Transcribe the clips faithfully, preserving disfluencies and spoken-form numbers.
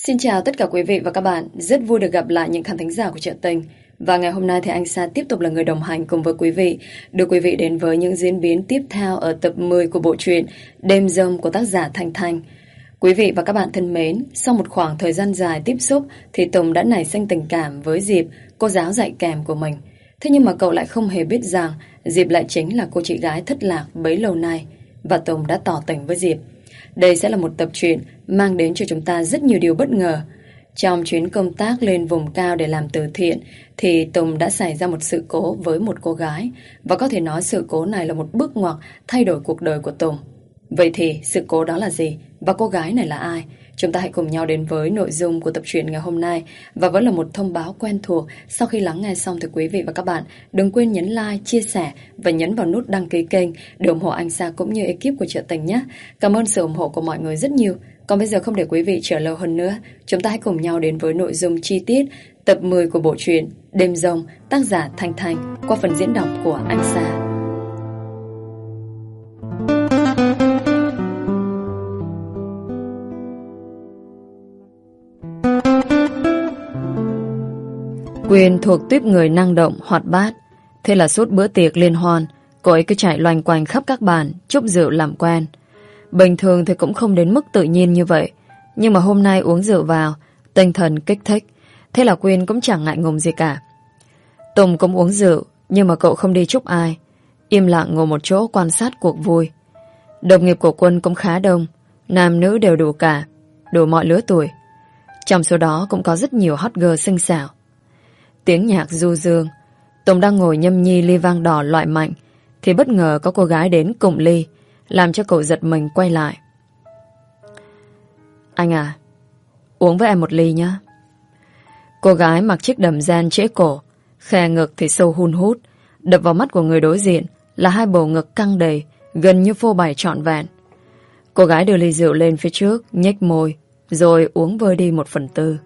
Xin chào tất cả quý vị và các bạn. Rất vui được gặp lại những khán thính giả của Truyện Tình. Và ngày hôm nay thì anh Sa tiếp tục là người đồng hành cùng với quý vị, đưa quý vị đến với những diễn biến tiếp theo ở tập mười của bộ truyện Đêm Giông của tác giả Thanh Thanh. Quý vị và các bạn thân mến, sau một khoảng thời gian dài tiếp xúc thì Tùng đã nảy sinh tình cảm với Diệp, cô giáo dạy kèm của mình. Thế nhưng mà cậu lại không hề biết rằng Diệp lại chính là cô chị gái thất lạc bấy lâu nay, và Tùng đã tỏ tình với Diệp. Đây sẽ là một tập truyện mang đến cho chúng ta rất nhiều điều bất ngờ. Trong chuyến công tác lên vùng cao để làm từ thiện thì Tùng đã xảy ra một sự cố với một cô gái, và có thể nói sự cố này là một bước ngoặt thay đổi cuộc đời của Tùng. Vậy thì sự cố đó là gì? Và cô gái này là ai? Chúng ta hãy cùng nhau đến với nội dung của tập truyện ngày hôm nay. Và vẫn là một thông báo quen thuộc, sau khi lắng nghe xong thì quý vị và các bạn đừng quên nhấn like, chia sẻ và nhấn vào nút đăng ký kênh để ủng hộ anh Sa cũng như ekip của Truyện Tình nhé. Cảm ơn sự ủng hộ của mọi người rất nhiều. Còn bây giờ không để quý vị chờ lâu hơn nữa, chúng ta hãy cùng nhau đến với nội dung chi tiết tập mười của bộ truyện Đêm Giông, tác giả Thanh Thanh, qua phần diễn đọc của anh Sa. Quyên thuộc tuýp người năng động, hoạt bát. Thế là suốt bữa tiệc liên hoan, cô ấy cứ chạy loanh quanh khắp các bàn, chúc rượu làm quen. Bình thường thì cũng không đến mức tự nhiên như vậy, nhưng mà hôm nay uống rượu vào, tinh thần kích thích, thế là Quyên cũng chẳng ngại ngùng gì cả. Tùng cũng uống rượu, nhưng mà cậu không đi chúc ai, im lặng ngồi một chỗ quan sát cuộc vui. Đồng nghiệp của Quân cũng khá đông, nam nữ đều đủ cả, đủ mọi lứa tuổi. Trong số đó cũng có rất nhiều hot girl xinh xảo. Tiếng nhạc du dương, Tùng đang ngồi nhâm nhi ly vang đỏ loại mạnh thì bất ngờ có cô gái đến cùng ly, làm cho cậu giật mình quay lại. Anh à, uống với em một ly nhé. Cô gái mặc chiếc đầm ren trễ cổ, khe ngực thì sâu hun hút, đập vào mắt của người đối diện là hai bầu ngực căng đầy, gần như phô bày trọn vẹn. Cô gái đưa ly rượu lên phía trước, nhếch môi, rồi uống vơi đi một phần tư.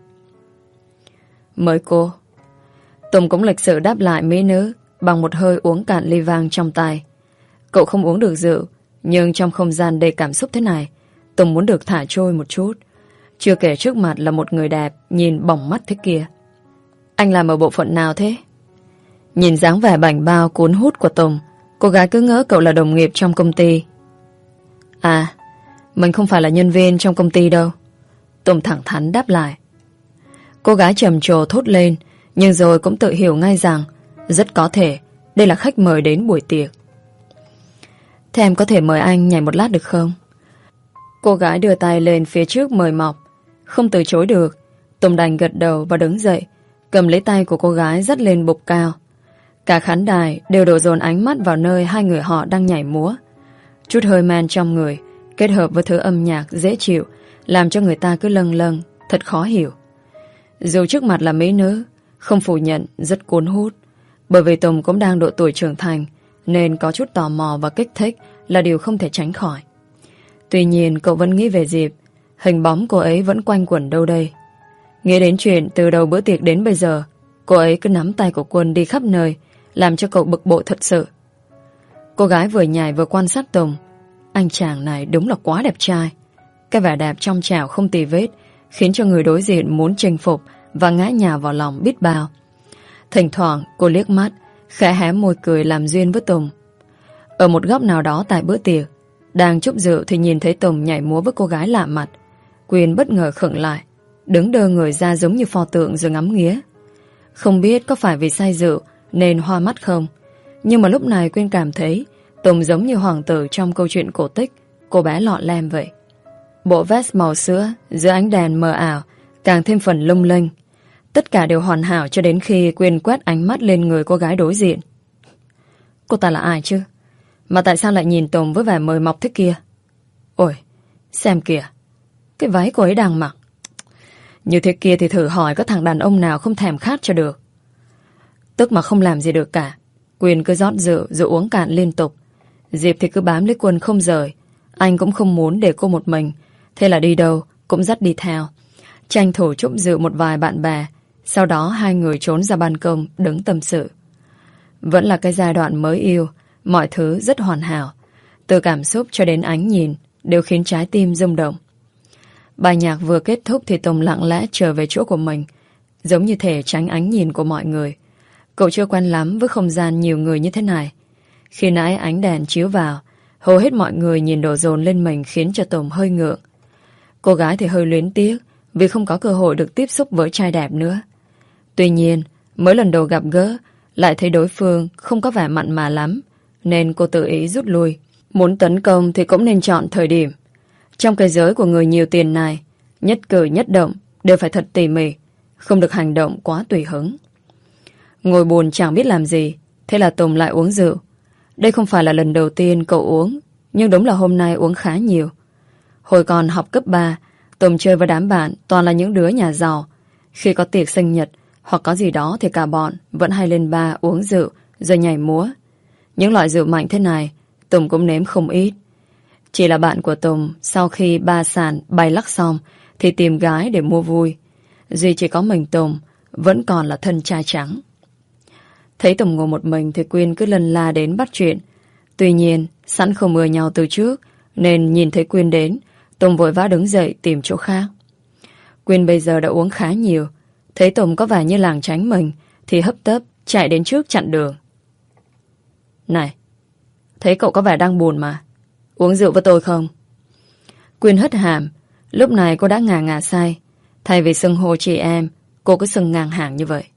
Mời cô. Tùng cũng lịch sự đáp lại mỹ nữ bằng một hơi uống cạn ly vang trong tay. Cậu không uống được rượu, nhưng trong không gian đầy cảm xúc thế này, Tùng muốn được thả trôi một chút. Chưa kể trước mặt là một người đẹp nhìn bỏng mắt thế kia. Anh làm ở bộ phận nào thế? Nhìn dáng vẻ bảnh bao cuốn hút của Tùng, cô gái cứ ngỡ cậu là đồng nghiệp trong công ty. À, mình không phải là nhân viên trong công ty đâu. Tùng thẳng thắn đáp lại. Cô gái trầm trồ thốt lên, nhưng rồi cũng tự hiểu ngay rằng rất có thể đây là khách mời đến buổi tiệc. Thế em có thể mời anh nhảy một lát được không? Cô gái đưa tay lên phía trước mời mọc. Không từ chối được, Tùng đành gật đầu và đứng dậy, cầm lấy tay của cô gái dắt lên bục cao. Cả khán đài đều đổ dồn ánh mắt vào nơi hai người họ đang nhảy múa. Chút hơi men trong người kết hợp với thứ âm nhạc dễ chịu làm cho người ta cứ lâng lâng, thật khó hiểu. Dù trước mặt là mỹ nữ, không phủ nhận rất cuốn hút. Bởi vì Tùng cũng đang độ tuổi trưởng thành, nên có chút tò mò và kích thích là điều không thể tránh khỏi. Tuy nhiên cậu vẫn nghĩ về Diệp, hình bóng cô ấy vẫn quanh quẩn đâu đây. Nghĩ đến chuyện từ đầu bữa tiệc đến bây giờ, cô ấy cứ nắm tay của Quân đi khắp nơi, làm cho cậu bực bội thật sự. Cô gái vừa nhảy vừa quan sát Tùng. Anh chàng này đúng là quá đẹp trai. Cái vẻ đẹp trong trẻo không tì vết khiến cho người đối diện muốn chinh phục và ngã nhào vào lòng biết bao. Thỉnh thoảng cô liếc mắt, khẽ hé môi cười làm duyên với Tùng. Ở một góc nào đó tại bữa tiệc, đang chúc rượu thì nhìn thấy Tùng nhảy múa với cô gái lạ mặt. Quyên bất ngờ khựng lại, đứng đơ người ra giống như pho tượng rồi ngắm nghía. Không biết có phải vì say rượu nên hoa mắt không, nhưng mà lúc này Quyên cảm thấy Tùng giống như hoàng tử trong câu chuyện cổ tích Cô bé lọ lem vậy. Bộ vest màu sữa dưới ánh đèn mờ ảo càng thêm phần lung linh. Tất cả đều hoàn hảo cho đến khi Quyên quét ánh mắt lên người cô gái đối diện. Cô ta là ai chứ? Mà tại sao lại nhìn Tùng với vẻ mời mọc thế kia? Ôi, xem kìa, cái váy cô ấy đang mặc. Như thế kia thì thử hỏi có thằng đàn ông nào không thèm khát cho được. Tức mà không làm gì được cả. Quyên cứ rót rượu rồi uống cạn liên tục. Diệp thì cứ bám lấy Quân không rời. Anh cũng không muốn để cô một mình, thế là đi đâu cũng dắt đi theo. Tranh thủ chúc rượu một vài bạn bè. Sau đó hai người trốn ra ban công đứng tâm sự. Vẫn là cái giai đoạn mới yêu, mọi thứ rất hoàn hảo. Từ cảm xúc cho đến ánh nhìn đều khiến trái tim rung động. Bài nhạc vừa kết thúc thì Tùng lặng lẽ trở về chỗ của mình, giống như thể tránh ánh nhìn của mọi người. Cậu chưa quen lắm với không gian nhiều người như thế này. Khi nãy ánh đèn chiếu vào, hầu hết mọi người nhìn đổ dồn lên mình khiến cho Tùng hơi ngượng. Cô gái thì hơi luyến tiếc vì không có cơ hội được tiếp xúc với trai đẹp nữa. Tuy nhiên, mới lần đầu gặp gỡ, lại thấy đối phương không có vẻ mặn mà lắm, nên cô tự ý rút lui. Muốn tấn công thì cũng nên chọn thời điểm. Trong cái giới của người nhiều tiền này, nhất cử nhất động đều phải thật tỉ mỉ, không được hành động quá tùy hứng. Ngồi buồn chẳng biết làm gì, thế là Tùng lại uống rượu. Đây không phải là lần đầu tiên cậu uống, nhưng đúng là hôm nay uống khá nhiều. Hồi còn học cấp ba, Tùng chơi với đám bạn toàn là những đứa nhà giàu. Khi có tiệc sinh nhật hoặc có gì đó thì cả bọn vẫn hay lên bar uống rượu rồi nhảy múa. Những loại rượu mạnh thế này Tùng cũng nếm không ít. Chỉ là bạn của Tùng sau khi ba sàn bay lắc xong thì tìm gái để mua vui. Duy chỉ có mình Tùng vẫn còn là thân trai trắng. Thấy Tùng ngồi một mình thì Quyên cứ lần la đến bắt chuyện. Tuy nhiên sẵn không ưa nhau từ trước, nên nhìn thấy Quyên đến, Tùng vội vã đứng dậy tìm chỗ khác. Quyên bây giờ đã uống khá nhiều, thấy Tùng có vẻ như lảng tránh mình thì hấp tấp chạy đến trước chặn đường. Này, thấy cậu có vẻ đang buồn mà, uống rượu với tôi không? Quyên hất hàm. Lúc này cô đã ngà ngà say. Thay vì xưng hô chị em, cô cứ xưng ngang hàng như vậy.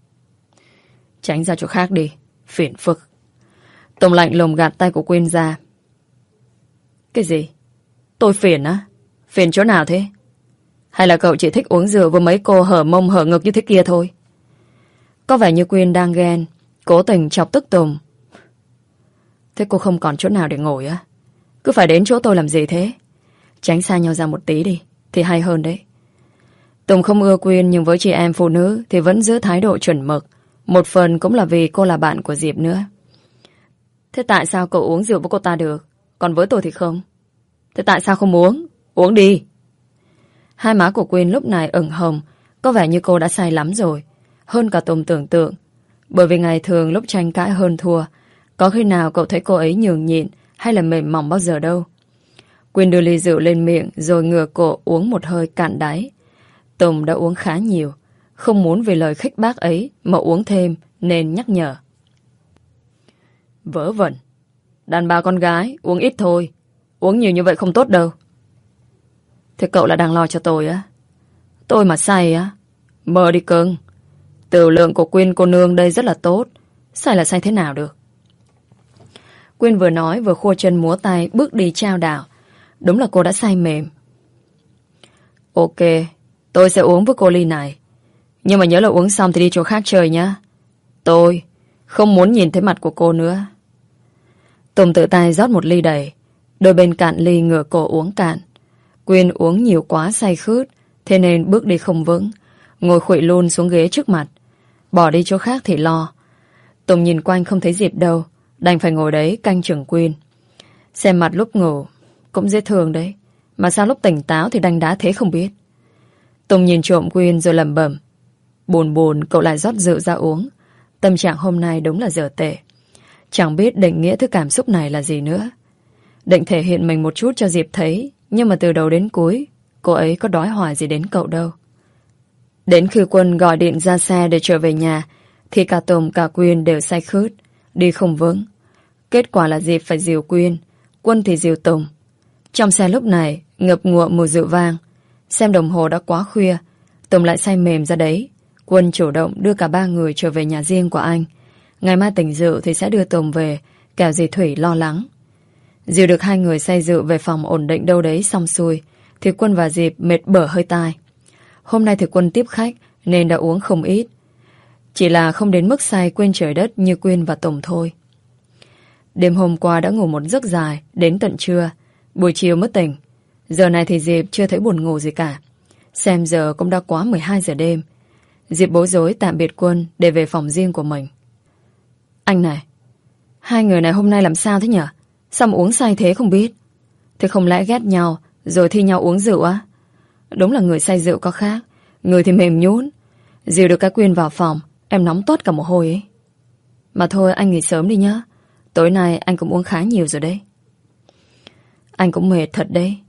Tránh ra chỗ khác đi, phiền phức. Tùng lạnh lùng gạt tay của Quyên ra. Cái gì? Tôi phiền á? Phiền chỗ nào thế? Hay là cậu chỉ thích uống rượu với mấy cô hở mông hở ngực như thế kia thôi? Có vẻ như Quyên đang ghen, cố tình chọc tức Tùng. Thế cô không còn chỗ nào để ngồi á? Cứ phải đến chỗ tôi làm gì thế? Tránh xa nhau ra một tí đi, thì hay hơn đấy. Tùng không ưa Quyên, nhưng với chị em phụ nữ thì vẫn giữ thái độ chuẩn mực. Một phần cũng là vì cô là bạn của Diệp nữa. Thế tại sao cậu uống rượu với cô ta được, còn với tôi thì không? Thế tại sao không uống? Uống đi. Hai má của Quyên lúc này ửng hồng, có vẻ như cô đã say lắm rồi, hơn cả Tùng tưởng tượng. Bởi vì ngày thường lúc tranh cãi hơn thua, có khi nào cậu thấy cô ấy nhường nhịn hay là mềm mỏng bao giờ đâu. Quyên đưa ly rượu lên miệng rồi ngửa cổ uống một hơi cạn đáy. Tùng đã uống khá nhiều, không muốn vì lời khích bác ấy mà uống thêm, nên nhắc nhở. Vớ vẩn, đàn bà con gái uống ít thôi, uống nhiều như vậy không tốt đâu. Thế cậu là đang lo cho tôi á? Tôi mà say á? Mơ đi cưng. Tiểu lượng của Quyên cô nương đây rất là tốt, say là say thế nào được? Quyên vừa nói vừa khua chân múa tay bước đi trao đảo. Đúng là cô đã say mềm. Ok, tôi sẽ uống với cô ly này, nhưng mà nhớ là uống xong thì đi chỗ khác chơi nhá. Tôi không muốn nhìn thấy mặt của cô nữa. Tùng tự tay rót một ly đầy, đôi bên cạn ly ngửa cổ uống cạn. Quyên uống nhiều quá say khướt, thế nên bước đi không vững, ngồi khuỵu luôn xuống ghế trước mặt. Bỏ đi chỗ khác thì lo. Tùng nhìn quanh không thấy Diệp đâu, đành phải ngồi đấy canh chừng Quyên. Xem mặt lúc ngủ cũng dễ thương đấy, mà sao lúc tỉnh táo thì đanh đá thế không biết. Tùng nhìn trộm Quyên rồi lẩm bẩm. Buồn buồn cậu lại rót rượu ra uống. Tâm trạng hôm nay đúng là dở tệ. Chẳng biết định nghĩa thứ cảm xúc này là gì nữa. Định thể hiện mình một chút cho Diệp thấy, nhưng mà từ đầu đến cuối cô ấy có đói hoài gì đến cậu đâu. Đến khi Quân gọi điện ra xe để trở về nhà thì cả Tùng cả Quyên đều say khướt, đi không vững. Kết quả là Diệp phải dìu Quyên, Quân thì dìu Tùng. Trong xe lúc này ngập ngụa mùi rượu vang. Xem đồng hồ đã quá khuya, Tùng lại say mềm ra đấy. Quân chủ động đưa cả ba người trở về nhà riêng của anh. Ngày mai tỉnh rượu thì sẽ đưa Tùng về, kẻo dì Thủy lo lắng. Dìu được hai người say rượu về phòng ổn định đâu đấy xong xuôi thì Quân và Diệp mệt bở hơi tai. Hôm nay thì Quân tiếp khách nên đã uống không ít, chỉ là không đến mức say quên trời đất như Quyên và Tùng thôi. Đêm hôm qua đã ngủ một giấc dài đến tận trưa, buổi chiều mới tỉnh. Giờ này thì Diệp chưa thấy buồn ngủ gì cả. Xem giờ cũng đã quá mười hai giờ đêm. Diệp bối rối tạm biệt Quân để về phòng riêng của mình. Anh này, hai người này hôm nay làm sao thế nhở? Sao mà uống say thế không biết? Thế không lẽ ghét nhau rồi thi nhau uống rượu á? Đúng là người say rượu có khác, người thì mềm nhũn. Dìu được cái Quyên vào phòng, em nóng toát cả mồ hôi ấy. Mà thôi anh nghỉ sớm đi nhá, tối nay anh cũng uống khá nhiều rồi đấy. Anh cũng mệt thật đấy.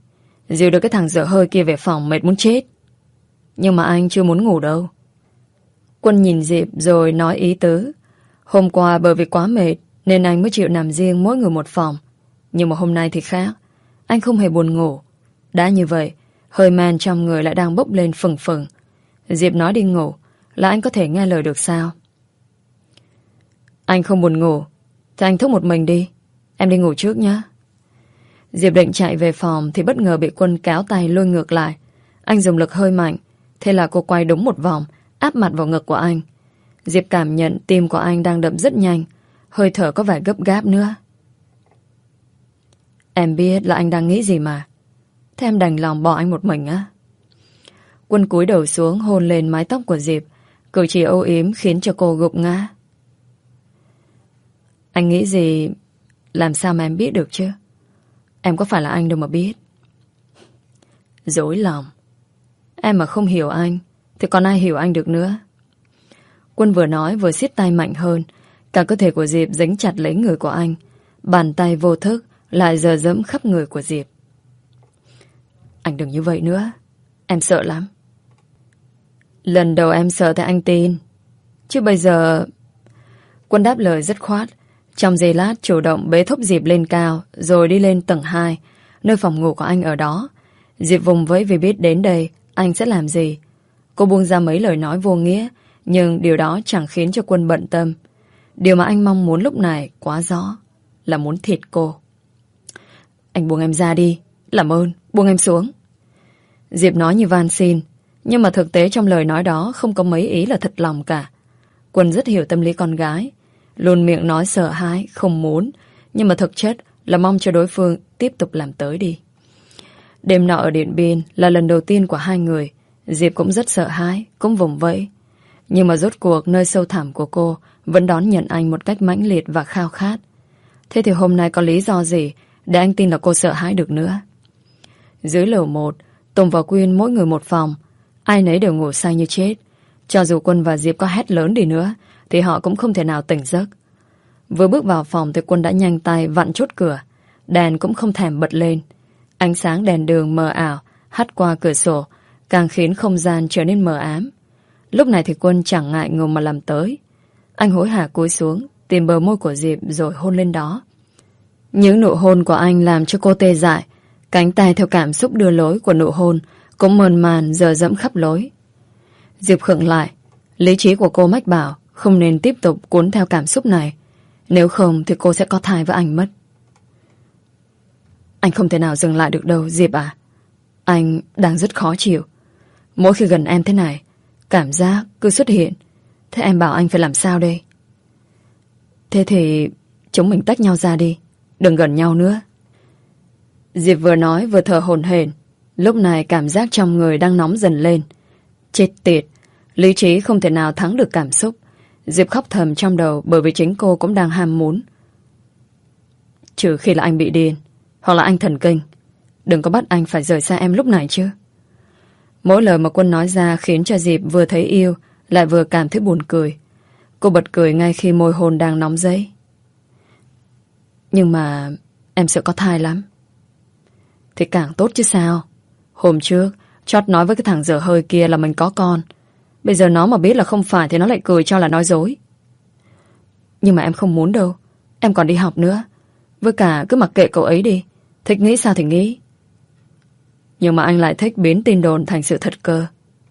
Dìu được cái thằng dở hơi kia về phòng mệt muốn chết. Nhưng mà anh chưa muốn ngủ đâu. Quân nhìn Diệp rồi nói ý tứ. Hôm qua bởi vì quá mệt nên anh mới chịu nằm riêng mỗi người một phòng. Nhưng mà hôm nay thì khác. Anh không hề buồn ngủ. Đã như vậy, hơi man trong người lại đang bốc lên phừng phừng. Diệp nói đi ngủ là anh có thể nghe lời được sao? Anh không buồn ngủ thì anh thức một mình đi. Em đi ngủ trước nhé. Diệp định chạy về phòng thì bất ngờ bị Quân kéo tay lôi ngược lại. Anh dùng lực hơi mạnh. Thế là cô quay đúng một vòng, áp mặt vào ngực của anh. Diệp cảm nhận tim của anh đang đập rất nhanh, hơi thở có vẻ gấp gáp nữa. Em biết là anh đang nghĩ gì mà. Thế em đành lòng bỏ anh một mình á? Quân cúi đầu xuống hôn lên mái tóc của Diệp. Cử chỉ âu yếm khiến cho cô gục ngã. Anh nghĩ gì? Làm sao mà em biết được chứ? Em có phải là anh đâu mà biết. Dối lòng. Em mà không hiểu anh thì còn ai hiểu anh được nữa. Quân vừa nói vừa siết tay mạnh hơn. Cả cơ thể của Diệp dính chặt lấy người của anh. Bàn tay vô thức lại dờ dẫm khắp người của Diệp. Anh đừng như vậy nữa. Em sợ lắm. Lần đầu em sợ thì anh tin. Chứ bây giờ... Quân đáp lời dứt khoát. Trong giây lát chủ động bế thúc Diệp lên cao rồi đi lên tầng hai, nơi phòng ngủ của anh ở đó. Diệp vùng vẫy vì biết đến đây anh sẽ làm gì. Cô buông ra mấy lời nói vô nghĩa, nhưng điều đó chẳng khiến cho Quân bận tâm. Điều mà anh mong muốn lúc này quá rõ là muốn thịt cô. Anh buông em ra đi. Làm ơn, buông em xuống. Diệp nói như van xin, nhưng mà thực tế trong lời nói đó không có mấy ý là thật lòng cả. Quân rất hiểu tâm lý con gái, luôn miệng nói sợ hãi, không muốn, nhưng mà thực chất là mong cho đối phương tiếp tục làm tới đi. Đêm nọ ở Điện Biên là lần đầu tiên của hai người. Diệp cũng rất sợ hãi, cũng vùng vẫy. Nhưng mà rốt cuộc nơi sâu thẳm của cô vẫn đón nhận anh một cách mãnh liệt và khao khát. Thế thì hôm nay có lý do gì để anh tin là cô sợ hãi được nữa? Dưới lầu một, Tùng và Quyên mỗi người một phòng. Ai nấy đều ngủ say như chết. Cho dù Quân và Diệp có hét lớn đi nữa thì họ cũng không thể nào tỉnh giấc. Vừa bước vào phòng thì Quân đã nhanh tay vặn chốt cửa. Đèn cũng không thèm bật lên. Ánh sáng đèn đường mờ ảo hắt qua cửa sổ, càng khiến không gian trở nên mờ ám. Lúc này thì Quân chẳng ngại ngùng mà làm tới. Anh hối hả cúi xuống, tìm bờ môi của Diệp rồi hôn lên đó. Những nụ hôn của anh làm cho cô tê dại. Cánh tay theo cảm xúc đưa lối của nụ hôn cũng mờn màn dờ dẫm khắp lối. Diệp khựng lại. Lý trí của cô mách bảo không nên tiếp tục cuốn theo cảm xúc này. Nếu không thì cô sẽ có thai với anh mất. Anh không thể nào dừng lại được đâu, Diệp à. Anh đang rất khó chịu. Mỗi khi gần em thế này, cảm giác cứ xuất hiện. Thế em bảo anh phải làm sao đây? Thế thì chúng mình tách nhau ra đi, đừng gần nhau nữa. Diệp vừa nói vừa thở hổn hển. Lúc này cảm giác trong người đang nóng dần lên. Chết tiệt, lý trí không thể nào thắng được cảm xúc. Diệp khóc thầm trong đầu bởi vì chính cô cũng đang ham muốn. Trừ khi là anh bị điên, hoặc là anh thần kinh. Đừng có bắt anh phải rời xa em lúc này chứ. Mỗi lời mà Quân nói ra khiến cho Diệp vừa thấy yêu lại vừa cảm thấy buồn cười. Cô bật cười ngay khi môi hôn đang nóng dấy. Nhưng mà em sợ có thai lắm. Thì càng tốt chứ sao. Hôm trước chót nói với cái thằng dở hơi kia là mình có con. Bây giờ nó mà biết là không phải thì nó lại cười cho là nói dối. Nhưng mà em không muốn đâu. Em còn đi học nữa. Với cả cứ mặc kệ cậu ấy đi. Thích nghĩ sao thì nghĩ. Nhưng mà anh lại thích biến tin đồn thành sự thật cơ.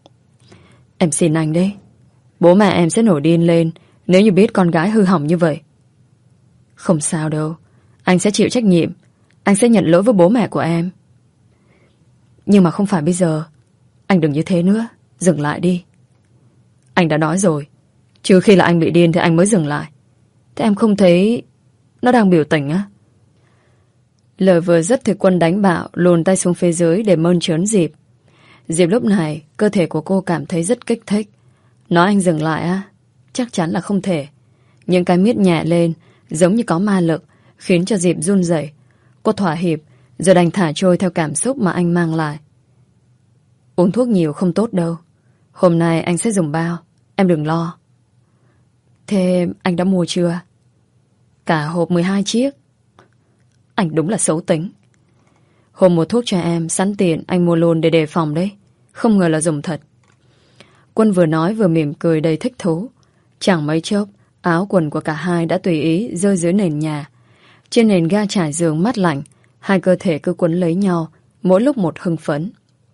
Em xin anh đấy. Bố mẹ em sẽ nổi điên lên nếu như biết con gái hư hỏng như vậy. Không sao đâu. Anh sẽ chịu trách nhiệm. Anh sẽ nhận lỗi với bố mẹ của em. Nhưng mà không phải bây giờ. Anh đừng như thế nữa. Dừng lại đi. Anh đã nói rồi. Trừ khi là anh bị điên thì anh mới dừng lại. Thế em không thấy nó đang biểu tình á? Lời vừa dứt thì Quân đánh bạo, luồn tay xuống phía dưới để mơn trớn Diệp. Diệp lúc này cơ thể của cô cảm thấy rất kích thích. Nói anh dừng lại á? Chắc chắn là không thể. Những cái miết nhẹ lên giống như có ma lực, khiến cho Diệp run rẩy. Cô thỏa hiệp rồi đành thả trôi theo cảm xúc mà anh mang lại. Uống thuốc nhiều không tốt đâu. Hôm nay anh sẽ dùng bao. Em đừng lo. Thế anh đã mua chưa? Cả hộp mười hai chiếc. Anh đúng là xấu tính. Hôm mua thuốc cho em, sẵn tiền anh mua luôn để đề phòng đấy. Không ngờ là dùng thật. Quân vừa nói vừa mỉm cười đầy thích thú. Chẳng mấy chốc, áo quần của cả hai đã tùy ý rơi dưới nền nhà. Trên nền ga trải giường mát lạnh, hai cơ thể cứ quấn lấy nhau, mỗi lúc một hưng phấn.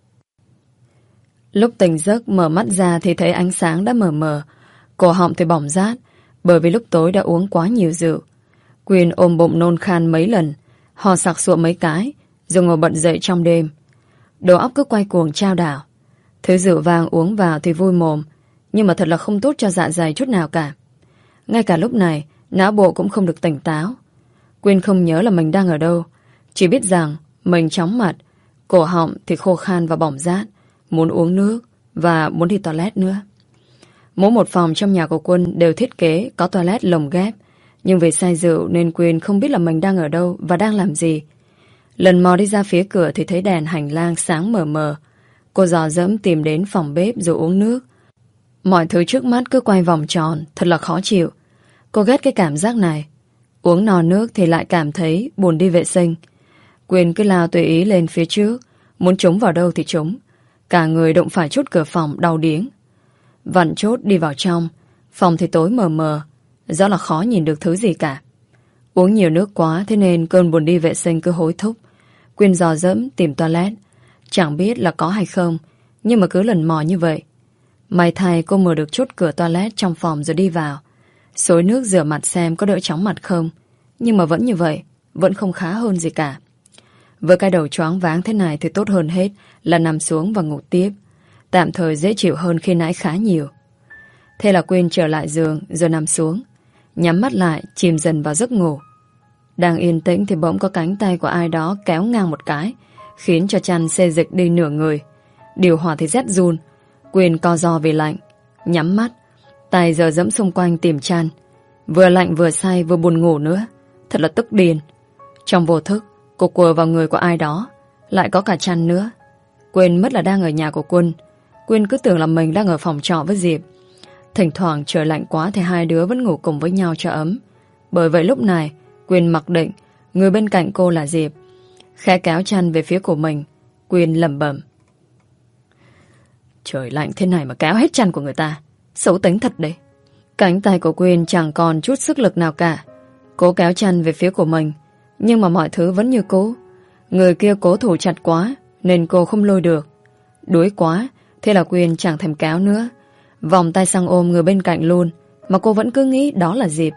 Lúc tỉnh giấc mở mắt ra thì thấy ánh sáng đã mờ mờ, cổ họng thì bỏng rát, bởi vì lúc tối đã uống quá nhiều rượu. Quyên ôm bụng nôn khan mấy lần, hò sặc sụa mấy cái, rồi ngồi bật dậy trong đêm. Đầu óc cứ quay cuồng chao đảo. Thứ rượu vang uống vào thì vui mồm, nhưng mà thật là không tốt cho dạ dày chút nào cả. Ngay cả lúc này, não bộ cũng không được tỉnh táo. Quyên không nhớ là mình đang ở đâu, chỉ biết rằng mình chóng mặt, cổ họng thì khô khan và bỏng rát, muốn uống nước và muốn đi toilet nữa. Mỗi một phòng trong nhà của Quân đều thiết kế có toilet lồng ghép, nhưng vì say rượu nên Quyên không biết là mình đang ở đâu và đang làm gì. Lần mò đi ra phía cửa thì thấy đèn hành lang sáng mờ mờ. Cô dò dẫm tìm đến phòng bếp rồi uống nước. Mọi thứ trước mắt cứ quay vòng tròn, thật là khó chịu. Cô ghét cái cảm giác này. Uống no nước thì lại cảm thấy buồn đi vệ sinh. Quyên cứ lao tùy ý lên phía trước, muốn trúng vào đâu thì trúng. Cả người đụng phải chốt cửa phòng đau điếng. Vặn chốt đi vào trong, phòng thì tối mờ mờ, rõ là khó nhìn được thứ gì cả. Uống nhiều nước quá thế nên cơn buồn đi vệ sinh cứ hối thúc. Quyên dò dẫm tìm toilet, chẳng biết là có hay không, nhưng mà cứ lần mò như vậy. May thay cô mở được chốt cửa toilet trong phòng rồi đi vào. Xối nước rửa mặt xem có đỡ chóng mặt không, nhưng mà vẫn như vậy, vẫn không khá hơn gì cả. Với cái đầu choáng váng thế này thì tốt hơn hết là nằm xuống và ngủ tiếp. Tạm thời dễ chịu hơn khi nãy khá nhiều. Thế là Quyên trở lại giường rồi nằm xuống, nhắm mắt lại chìm dần vào giấc ngủ. Đang yên tĩnh thì bỗng có cánh tay của ai đó kéo ngang một cái, khiến cho chăn xê dịch đi nửa người. Điều hòa thì rét run. Quyên co ro vì lạnh, nhắm mắt, tay giờ dẫm xung quanh tìm chăn. Vừa lạnh vừa say vừa buồn ngủ nữa, thật là tức điên. Trong vô thức, cô quờ vào người của ai đó, lại có cả chăn nữa. Quên mất là đang ở nhà của Quân. Quyên cứ tưởng là mình đang ở phòng trọ với Diệp. Thỉnh thoảng trời lạnh quá thì hai đứa vẫn ngủ cùng với nhau cho ấm. Bởi vậy lúc này Quyên mặc định người bên cạnh cô là Diệp. Khẽ kéo chăn về phía của mình, Quyên lẩm bẩm: trời lạnh thế này mà kéo hết chăn của người ta, xấu tính thật đấy. Cánh tay của Quyên chẳng còn chút sức lực nào cả. Cố kéo chăn về phía của mình, nhưng mà mọi thứ vẫn như cũ. Người kia cố thủ chặt quá nên cô không lôi được. Đuối quá, thế là Quyên chẳng thèm kéo nữa, vòng tay sang ôm người bên cạnh luôn, mà cô vẫn cứ nghĩ đó là Diệp.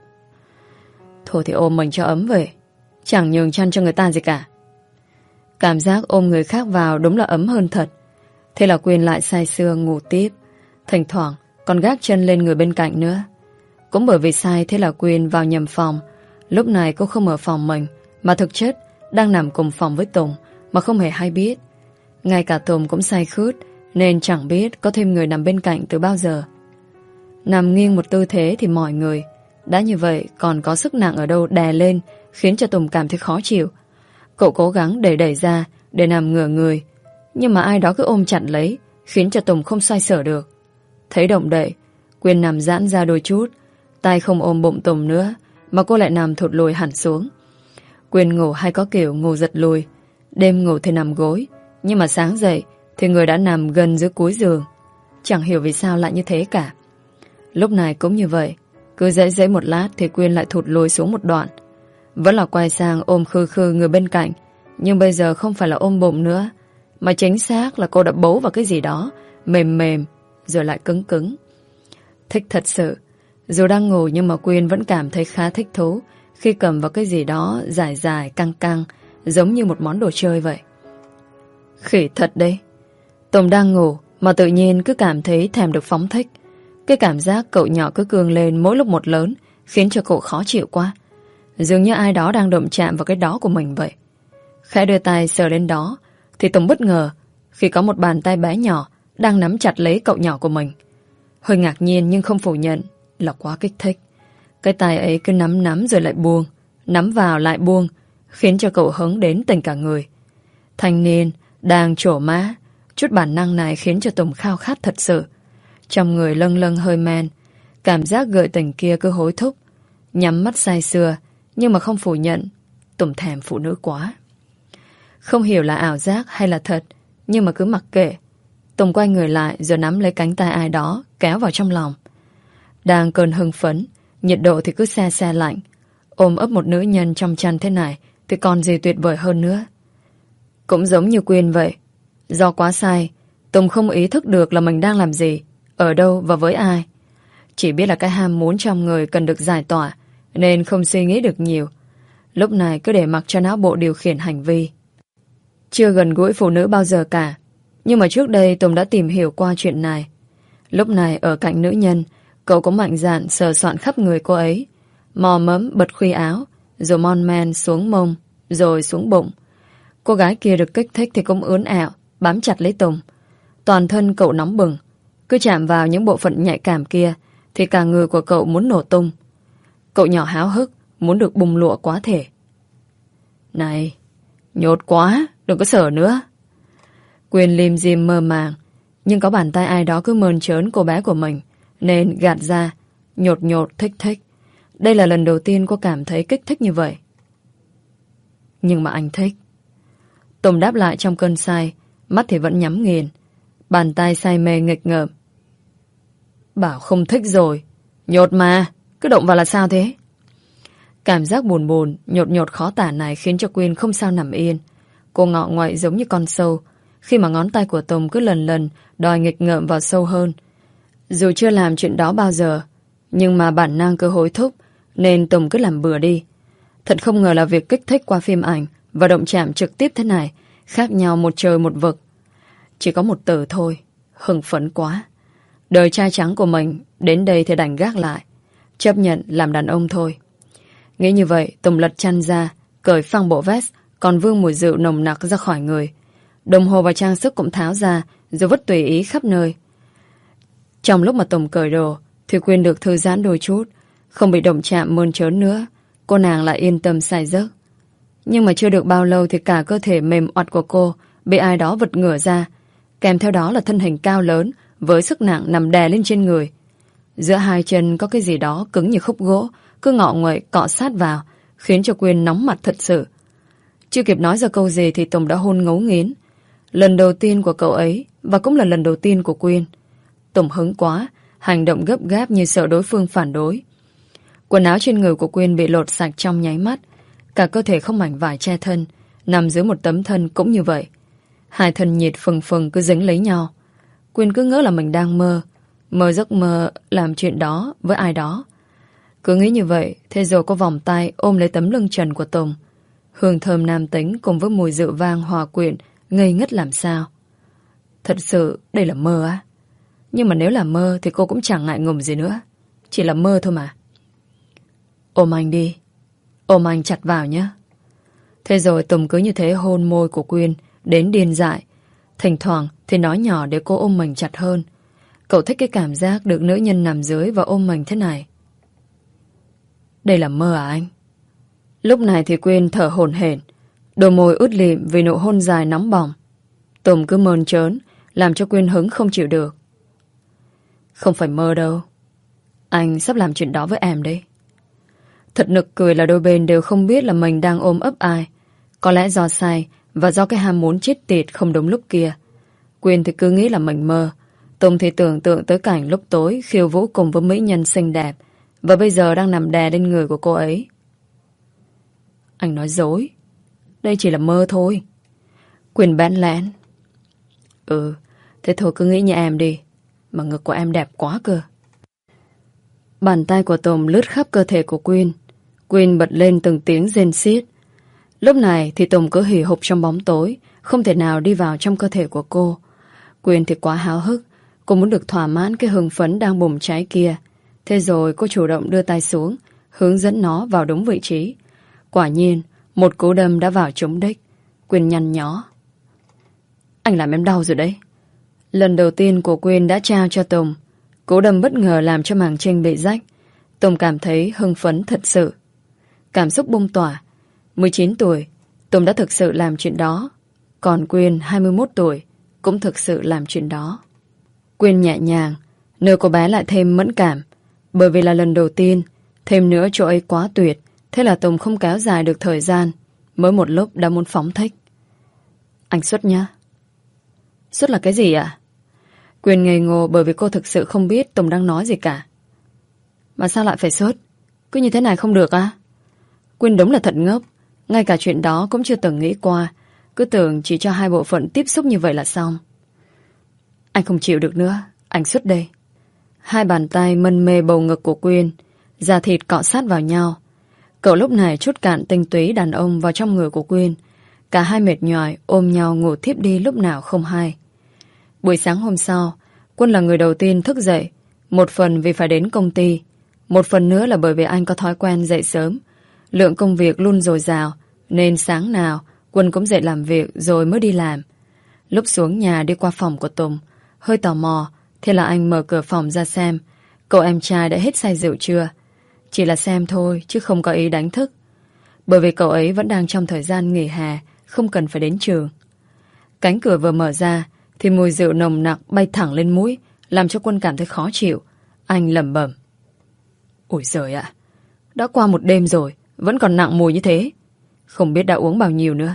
Thôi thì ôm mình cho ấm về, chẳng nhường chăn cho người ta gì cả. Cảm giác ôm người khác vào đúng là ấm hơn thật. Thế là Quyên lại say sưa ngủ tiếp, thỉnh thoảng còn gác chân lên người bên cạnh nữa. Cũng bởi vì say thế là Quyên vào nhầm phòng. Lúc này cô không ở phòng mình, mà thực chất đang nằm cùng phòng với Tùng, mà không hề hay biết. Ngay cả Tùng cũng say khướt, nên chẳng biết có thêm người nằm bên cạnh từ bao giờ. Nằm nghiêng một tư thế thì mỏi người. Đã như vậy còn có sức nặng ở đâu đè lên, khiến cho Tùng cảm thấy khó chịu. Cậu cố gắng đẩy đẩy ra để nằm ngửa người, nhưng mà ai đó cứ ôm chặt lấy, khiến cho Tùng không xoay sở được. Thấy động đậy, Quyên nằm giãn ra đôi chút, tay không ôm bụng Tùng nữa, mà cô lại nằm thụt lùi hẳn xuống. Quyên ngủ hay có kiểu ngủ giật lùi. Đêm ngủ thì nằm gối, nhưng mà sáng dậy thì người đã nằm gần dưới cuối giường. Chẳng hiểu vì sao lại như thế cả. Lúc này cũng như vậy, cứ dãy dãy một lát thì Quyên lại thụt lùi xuống một đoạn. Vẫn là quay sang ôm khư khư người bên cạnh, nhưng bây giờ không phải là ôm bụng nữa, mà chính xác là cô đã bấu vào cái gì đó mềm mềm rồi lại cứng cứng. Thích thật sự. Dù đang ngủ nhưng mà Quyên vẫn cảm thấy khá thích thú khi cầm vào cái gì đó dài dài căng căng, giống như một món đồ chơi vậy. Khỉ thật đấy. Tùng đang ngủ mà tự nhiên cứ cảm thấy thèm được phóng thích. Cái cảm giác cậu nhỏ cứ cương lên mỗi lúc một lớn, khiến cho cậu khó chịu quá. Dường như ai đó đang đụng chạm vào cái đó của mình vậy. Khẽ đưa tay sờ lên đó thì Tùng bất ngờ khi có một bàn tay bé nhỏ đang nắm chặt lấy cậu nhỏ của mình. Hơi ngạc nhiên nhưng không phủ nhận là quá kích thích. Cái tay ấy cứ nắm nắm rồi lại buông, nắm vào lại buông, khiến cho cậu hứng đến tỉnh cả người. Thanh niên đang trổ má, chút bản năng này khiến cho Tùng khao khát thật sự. Trong người lâng lâng hơi men, cảm giác gợi tình kia cứ hối thúc. Nhắm mắt say sưa, nhưng mà không phủ nhận Tùng thèm phụ nữ quá. Không hiểu là ảo giác hay là thật, nhưng mà cứ mặc kệ. Tùng quay người lại rồi nắm lấy cánh tay ai đó, kéo vào trong lòng. Đang cơn hưng phấn, nhiệt độ thì cứ se se lạnh. Ôm ấp một nữ nhân trong chăn thế này thì còn gì tuyệt vời hơn nữa. Cũng giống như Quyên vậy. Do quá say, Tùng không ý thức được là mình đang làm gì, ở đâu và với ai. Chỉ biết là cái ham muốn trong người cần được giải tỏa, nên không suy nghĩ được nhiều. Lúc này cứ để mặc cho não bộ điều khiển hành vi. Chưa gần gũi phụ nữ bao giờ cả, nhưng mà trước đây Tùng đã tìm hiểu qua chuyện này. Lúc này ở cạnh nữ nhân, cậu cũng mạnh dạn sờ soạn khắp người cô ấy, mò mẫm bật khuy áo, rồi mon men xuống mông, rồi xuống bụng. Cô gái kia được kích thích thì cũng ướn ẹo, bám chặt lấy Tùng. Toàn thân cậu nóng bừng, cứ chạm vào những bộ phận nhạy cảm kia thì cả người của cậu muốn nổ tung. Cậu nhỏ háo hức, muốn được bùng lụa quá thể. Này, nhột quá, đừng có sờ nữa. Quyên lim dim mơ màng, nhưng có bàn tay ai đó cứ mơn trớn cô bé của mình, nên gạt ra, nhột nhột thích thích. Đây là lần đầu tiên cô cảm thấy kích thích như vậy. Nhưng mà anh thích. Tùng đáp lại trong cơn say, mắt thì vẫn nhắm nghiền, bàn tay say mê nghịch ngợm. Bảo không thích rồi, nhột mà, cứ động vào là sao thế? Cảm giác buồn buồn, nhột nhột khó tả này khiến cho Quyên không sao nằm yên. Cô ngọ ngoậy giống như con sâu, khi mà ngón tay của Tùng cứ lần lần đòi nghịch ngợm vào sâu hơn. Dù chưa làm chuyện đó bao giờ, nhưng mà bản năng cứ hối thúc, nên Tùng cứ làm bừa đi. Thật không ngờ là việc kích thích qua phim ảnh và động chạm trực tiếp thế này khác nhau một trời một vực. Chỉ có một từ thôi, hưng phấn quá. Đời trai trắng của mình đến đây thì đành gác lại, chấp nhận làm đàn ông thôi. Nghĩ như vậy, Tùng lật chăn ra, cởi phăng bộ vest còn vương mùi rượu nồng nặc ra khỏi người. Đồng hồ và trang sức cũng tháo ra, rồi vứt tùy ý khắp nơi. Trong lúc mà Tùng cởi đồ thì Quyên được thư giãn đôi chút, không bị động chạm mơn trớn nữa. Cô nàng lại yên tâm say giấc. Nhưng mà chưa được bao lâu thì cả cơ thể mềm oặt của cô bị ai đó vật ngửa ra, kèm theo đó là thân hình cao lớn với sức nặng nằm đè lên trên người. Giữa hai chân có cái gì đó cứng như khúc gỗ, cứ ngọ nguậy cọ sát vào, khiến cho Quyên nóng mặt thật sự. Chưa kịp nói ra câu gì thì Tùng đã hôn ngấu nghiến. Lần đầu tiên của cậu ấy, và cũng là lần đầu tiên của Quyên. Tùng hứng quá, hành động gấp gáp như sợ đối phương phản đối. Quần áo trên người của Quyên bị lột sạch trong nháy mắt, cả cơ thể không mảnh vải che thân, nằm dưới một tấm thân cũng như vậy. Hai thân nhiệt phừng phừng cứ dính lấy nhau. Quyên cứ ngỡ là mình đang mơ, mơ giấc mơ làm chuyện đó với ai đó. Cứ nghĩ như vậy, thế rồi có vòng tay ôm lấy tấm lưng trần của Tùng. Hương thơm nam tính cùng với mùi rượu vang hòa quyện, ngây ngất làm sao. Thật sự đây là mơ á? Nhưng mà nếu là mơ thì cô cũng chẳng ngại ngùng gì nữa. Chỉ là mơ thôi mà. Ôm anh đi, ôm anh chặt vào nhé. Thế rồi Tùng cứ như thế hôn môi của Quyên đến điên dại. Thỉnh thoảng thì nói nhỏ để cô ôm mình chặt hơn. Cậu thích cái cảm giác được nữ nhân nằm dưới và ôm mình thế này. Đây là mơ à anh? Lúc này thì Quyên thở hổn hển, đôi môi ướt lịm vì nụ hôn dài nóng bỏng. Tùng cứ mơn trớn, làm cho Quyên hứng không chịu được. Không phải mơ đâu, anh sắp làm chuyện đó với em đấy. Thật nực cười là đôi bên đều không biết là mình đang ôm ấp ai. Có lẽ do say và do cái ham muốn chết tiệt không đúng lúc kia. Quyên thì cứ nghĩ là mình mơ. Tùng thì tưởng tượng tới cảnh lúc tối khiêu vũ cùng với mỹ nhân xinh đẹp, và bây giờ đang nằm đè lên người của cô ấy. Anh nói dối, đây chỉ là mơ thôi. Quyên bẽn lẽn. Ừ, thế thôi cứ nghĩ như em đi, mà ngực của em đẹp quá cơ. Bàn tay của Tùng lướt khắp cơ thể của Quyên. Quyên bật lên từng tiếng rên xiết. Lúc này thì Tùng cứ hì hục trong bóng tối, không thể nào đi vào trong cơ thể của cô. Quyên thì quá háo hức, cô muốn được thỏa mãn cái hưng phấn đang bùng cháy kia. Thế rồi cô chủ động đưa tay xuống, hướng dẫn nó vào đúng vị trí. Quả nhiên, một cú đâm đã vào trúng đích. Quyên nhăn nhó. Anh làm em đau rồi đấy. Lần đầu tiên của Quyên đã trao cho Tùng. Cú đâm bất ngờ làm cho màng trinh bị rách. Tùng cảm thấy hưng phấn thật sự. Cảm xúc bung tỏa. mười chín tuổi, Tùng đã thực sự làm chuyện đó. Còn Quyên, hai mươi mốt tuổi, cũng thực sự làm chuyện đó. Quyên nhẹ nhàng, nơi cô bé lại thêm mẫn cảm. Bởi vì là lần đầu tiên, thêm nữa chỗ ấy quá tuyệt. Thế là Tùng không kéo dài được thời gian, mới một lúc đã muốn phóng thích. Anh xuất nhá. Xuất là cái gì ạ? Quyên ngây ngô bởi vì cô thực sự không biết Tùng đang nói gì cả. Mà sao lại phải xuất? Cứ như thế này không được á? Quyên đúng là thật ngốc. Ngay cả chuyện đó cũng chưa từng nghĩ qua. Cứ tưởng chỉ cho hai bộ phận tiếp xúc như vậy là xong. Anh không chịu được nữa. Anh xuất đây. Hai bàn tay mân mê bầu ngực của Quyên, da thịt cọ sát vào nhau. Cậu lúc này trút cạn tinh túy đàn ông vào trong người của Quyên. Cả hai mệt nhoài ôm nhau ngủ thiếp đi lúc nào không hay. Buổi sáng hôm sau, Quân là người đầu tiên thức dậy. Một phần vì phải đến công ty, một phần nữa là bởi vì anh có thói quen dậy sớm. Lượng công việc luôn dồi dào, nên sáng nào Quân cũng dậy làm việc rồi mới đi làm. Lúc xuống nhà đi qua phòng của Tùng, hơi tò mò, thế là anh mở cửa phòng ra xem cậu em trai đã hết say rượu chưa. Chỉ là xem thôi chứ không có ý đánh thức, bởi vì cậu ấy vẫn đang trong thời gian nghỉ hè, không cần phải đến trường. Cánh cửa vừa mở ra thì mùi rượu nồng nặc bay thẳng lên mũi, làm cho Quân cảm thấy khó chịu. Anh lẩm bẩm: Ôi giời ạ, đã qua một đêm rồi vẫn còn nặng mùi như thế. Không biết đã uống bao nhiêu nữa.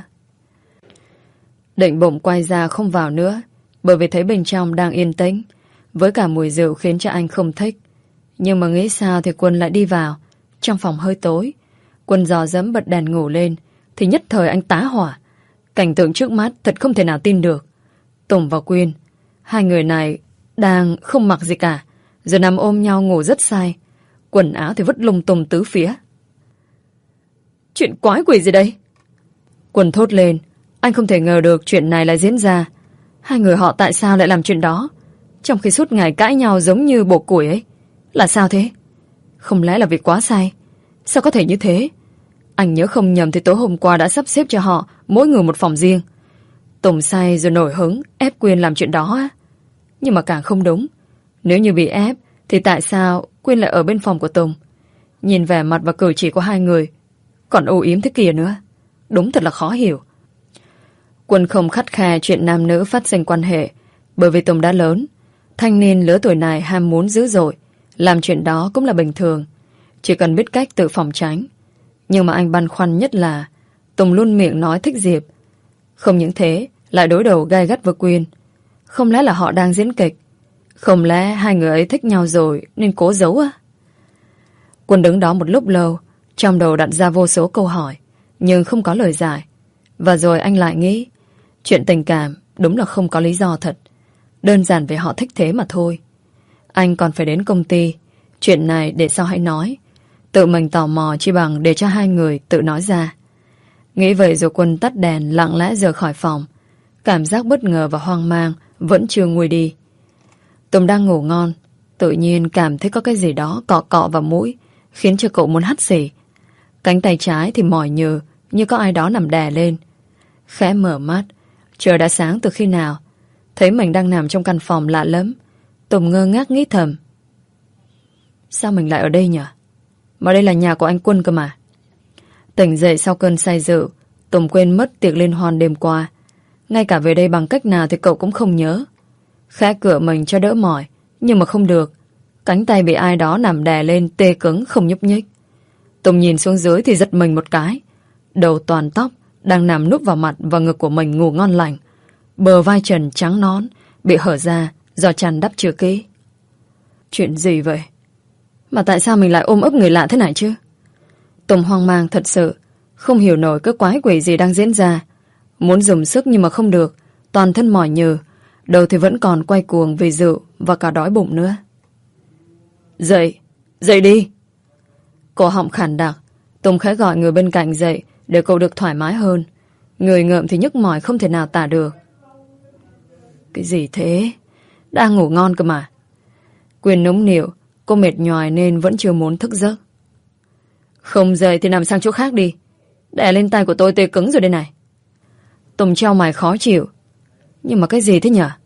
Định bụng quay ra không vào nữa, bởi vì thấy bên trong đang yên tĩnh, với cả mùi rượu khiến cho anh không thích. Nhưng mà nghĩ sao thì Quân lại đi vào. Trong phòng hơi tối, Quân dò dẫm bật đèn ngủ lên thì nhất thời anh tá hỏa. Cảnh tượng trước mắt thật không thể nào tin được. Tùng và Quyên, hai người này đang không mặc gì cả, giờ nằm ôm nhau ngủ rất say. Quần áo thì vứt lung tung tứ phía. Chuyện quái quỷ gì đây? Quân thốt lên. Anh không thể ngờ được chuyện này lại diễn ra. Hai người họ tại sao lại làm chuyện đó, trong khi suốt ngày cãi nhau giống như bổ củi ấy? Là sao thế? Không lẽ là vì quá say? Sao có thể như thế? Anh nhớ không nhầm thì tối hôm qua đã sắp xếp cho họ mỗi người một phòng riêng. Tùng say rồi nổi hứng ép Quyên làm chuyện đó á. Nhưng mà càng không đúng. Nếu như bị ép thì tại sao Quyên lại ở bên phòng của Tùng? Nhìn vẻ mặt và cử chỉ của hai người còn âu yếm thế kia nữa. Đúng thật là khó hiểu. Quân không khắt khe chuyện nam nữ phát sinh quan hệ, bởi vì Tùng đã lớn. Thanh niên lứa tuổi này ham muốn dữ dội, làm chuyện đó cũng là bình thường, chỉ cần biết cách tự phòng tránh. Nhưng mà anh băn khoăn nhất là Tùng luôn miệng nói thích Diệp. Không những thế, lại đối đầu gay gắt với Quyên. Không lẽ là họ đang diễn kịch? Không lẽ hai người ấy thích nhau rồi nên cố giấu á? Quân đứng đó một lúc lâu, trong đầu đặt ra vô số câu hỏi, nhưng không có lời giải. Và rồi anh lại nghĩ, chuyện tình cảm đúng là không có lý do thật. Đơn giản vì họ thích thế mà thôi. Anh còn phải đến công ty. Chuyện này để sau hãy nói. Tự mình tò mò chi bằng để cho hai người tự nói ra. Nghĩ vậy rồi Quân tắt đèn lặng lẽ rời khỏi phòng. Cảm giác bất ngờ và hoang mang vẫn chưa nguôi đi. Tùng đang ngủ ngon, tự nhiên cảm thấy có cái gì đó cọ cọ vào mũi, khiến cho cậu muốn hắt xì. Cánh tay trái thì mỏi nhừ, như có ai đó nằm đè lên. Khẽ mở mắt, trời đã sáng từ khi nào. Thấy mình đang nằm trong căn phòng lạ lắm, Tùng ngơ ngác nghĩ thầm: sao mình lại ở đây nhỉ? Mà đây là nhà của anh Quân cơ mà. Tỉnh dậy sau cơn say rượu, Tùng quên mất tiệc liên hoan đêm qua. Ngay cả về đây bằng cách nào thì cậu cũng không nhớ. Khẽ cựa mình cho đỡ mỏi, nhưng mà không được. Cánh tay bị ai đó nằm đè lên tê cứng không nhúc nhích. Tùng nhìn xuống dưới thì giật mình một cái. Đầu toàn tóc đang nằm núp vào mặt và ngực của mình ngủ ngon lành. Bờ vai trần trắng nón bị hở ra do chăn đắp chưa kỹ. Chuyện gì vậy? Mà tại sao mình lại ôm ấp người lạ thế này chứ? Tùng hoang mang thật sự, không hiểu nổi cái quái quỷ gì đang diễn ra. Muốn dùng sức nhưng mà không được, toàn thân mỏi nhừ, đầu thì vẫn còn quay cuồng vì rượu và cả đói bụng nữa. Dậy, dậy đi. Cổ họng khản đặc, Tùng khẽ gọi người bên cạnh dậy để cậu được thoải mái hơn. Người ngợm thì nhức mỏi không thể nào tả được. Cái gì thế? Đang ngủ ngon cơ mà. Quyên nũng nịu, cô mệt nhoài nên vẫn chưa muốn thức giấc. Không dậy thì nằm sang chỗ khác đi. Đè lên tay của tôi tê cứng rồi đây này. Tùng trao mày khó chịu. Nhưng mà cái gì thế nhở?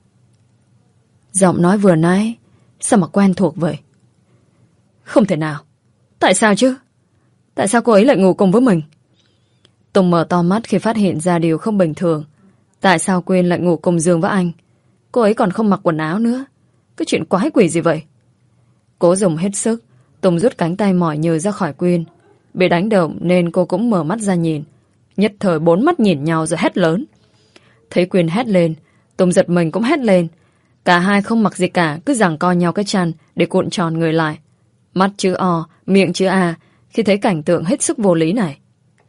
Giọng nói vừa nãy sao mà quen thuộc vậy? Không thể nào. Tại sao chứ? Tại sao cô ấy lại ngủ cùng với mình? Tùng mở to mắt khi phát hiện ra điều không bình thường. Tại sao Quyên lại ngủ cùng giường với anh? Cô ấy còn không mặc quần áo nữa. Cái chuyện quái quỷ gì vậy? Cố dùng hết sức, Tùng rút cánh tay mỏi nhừ ra khỏi Quyên. Bị đánh động nên cô cũng mở mắt ra nhìn. Nhất thời bốn mắt nhìn nhau rồi hét lớn. Thấy Quyên hét lên, Tùng giật mình cũng hét lên. Cả hai không mặc gì cả, cứ giằng co nhau cái chăn để cuộn tròn người lại. Mắt chữ O, miệng chữ A khi thấy cảnh tượng hết sức vô lý này.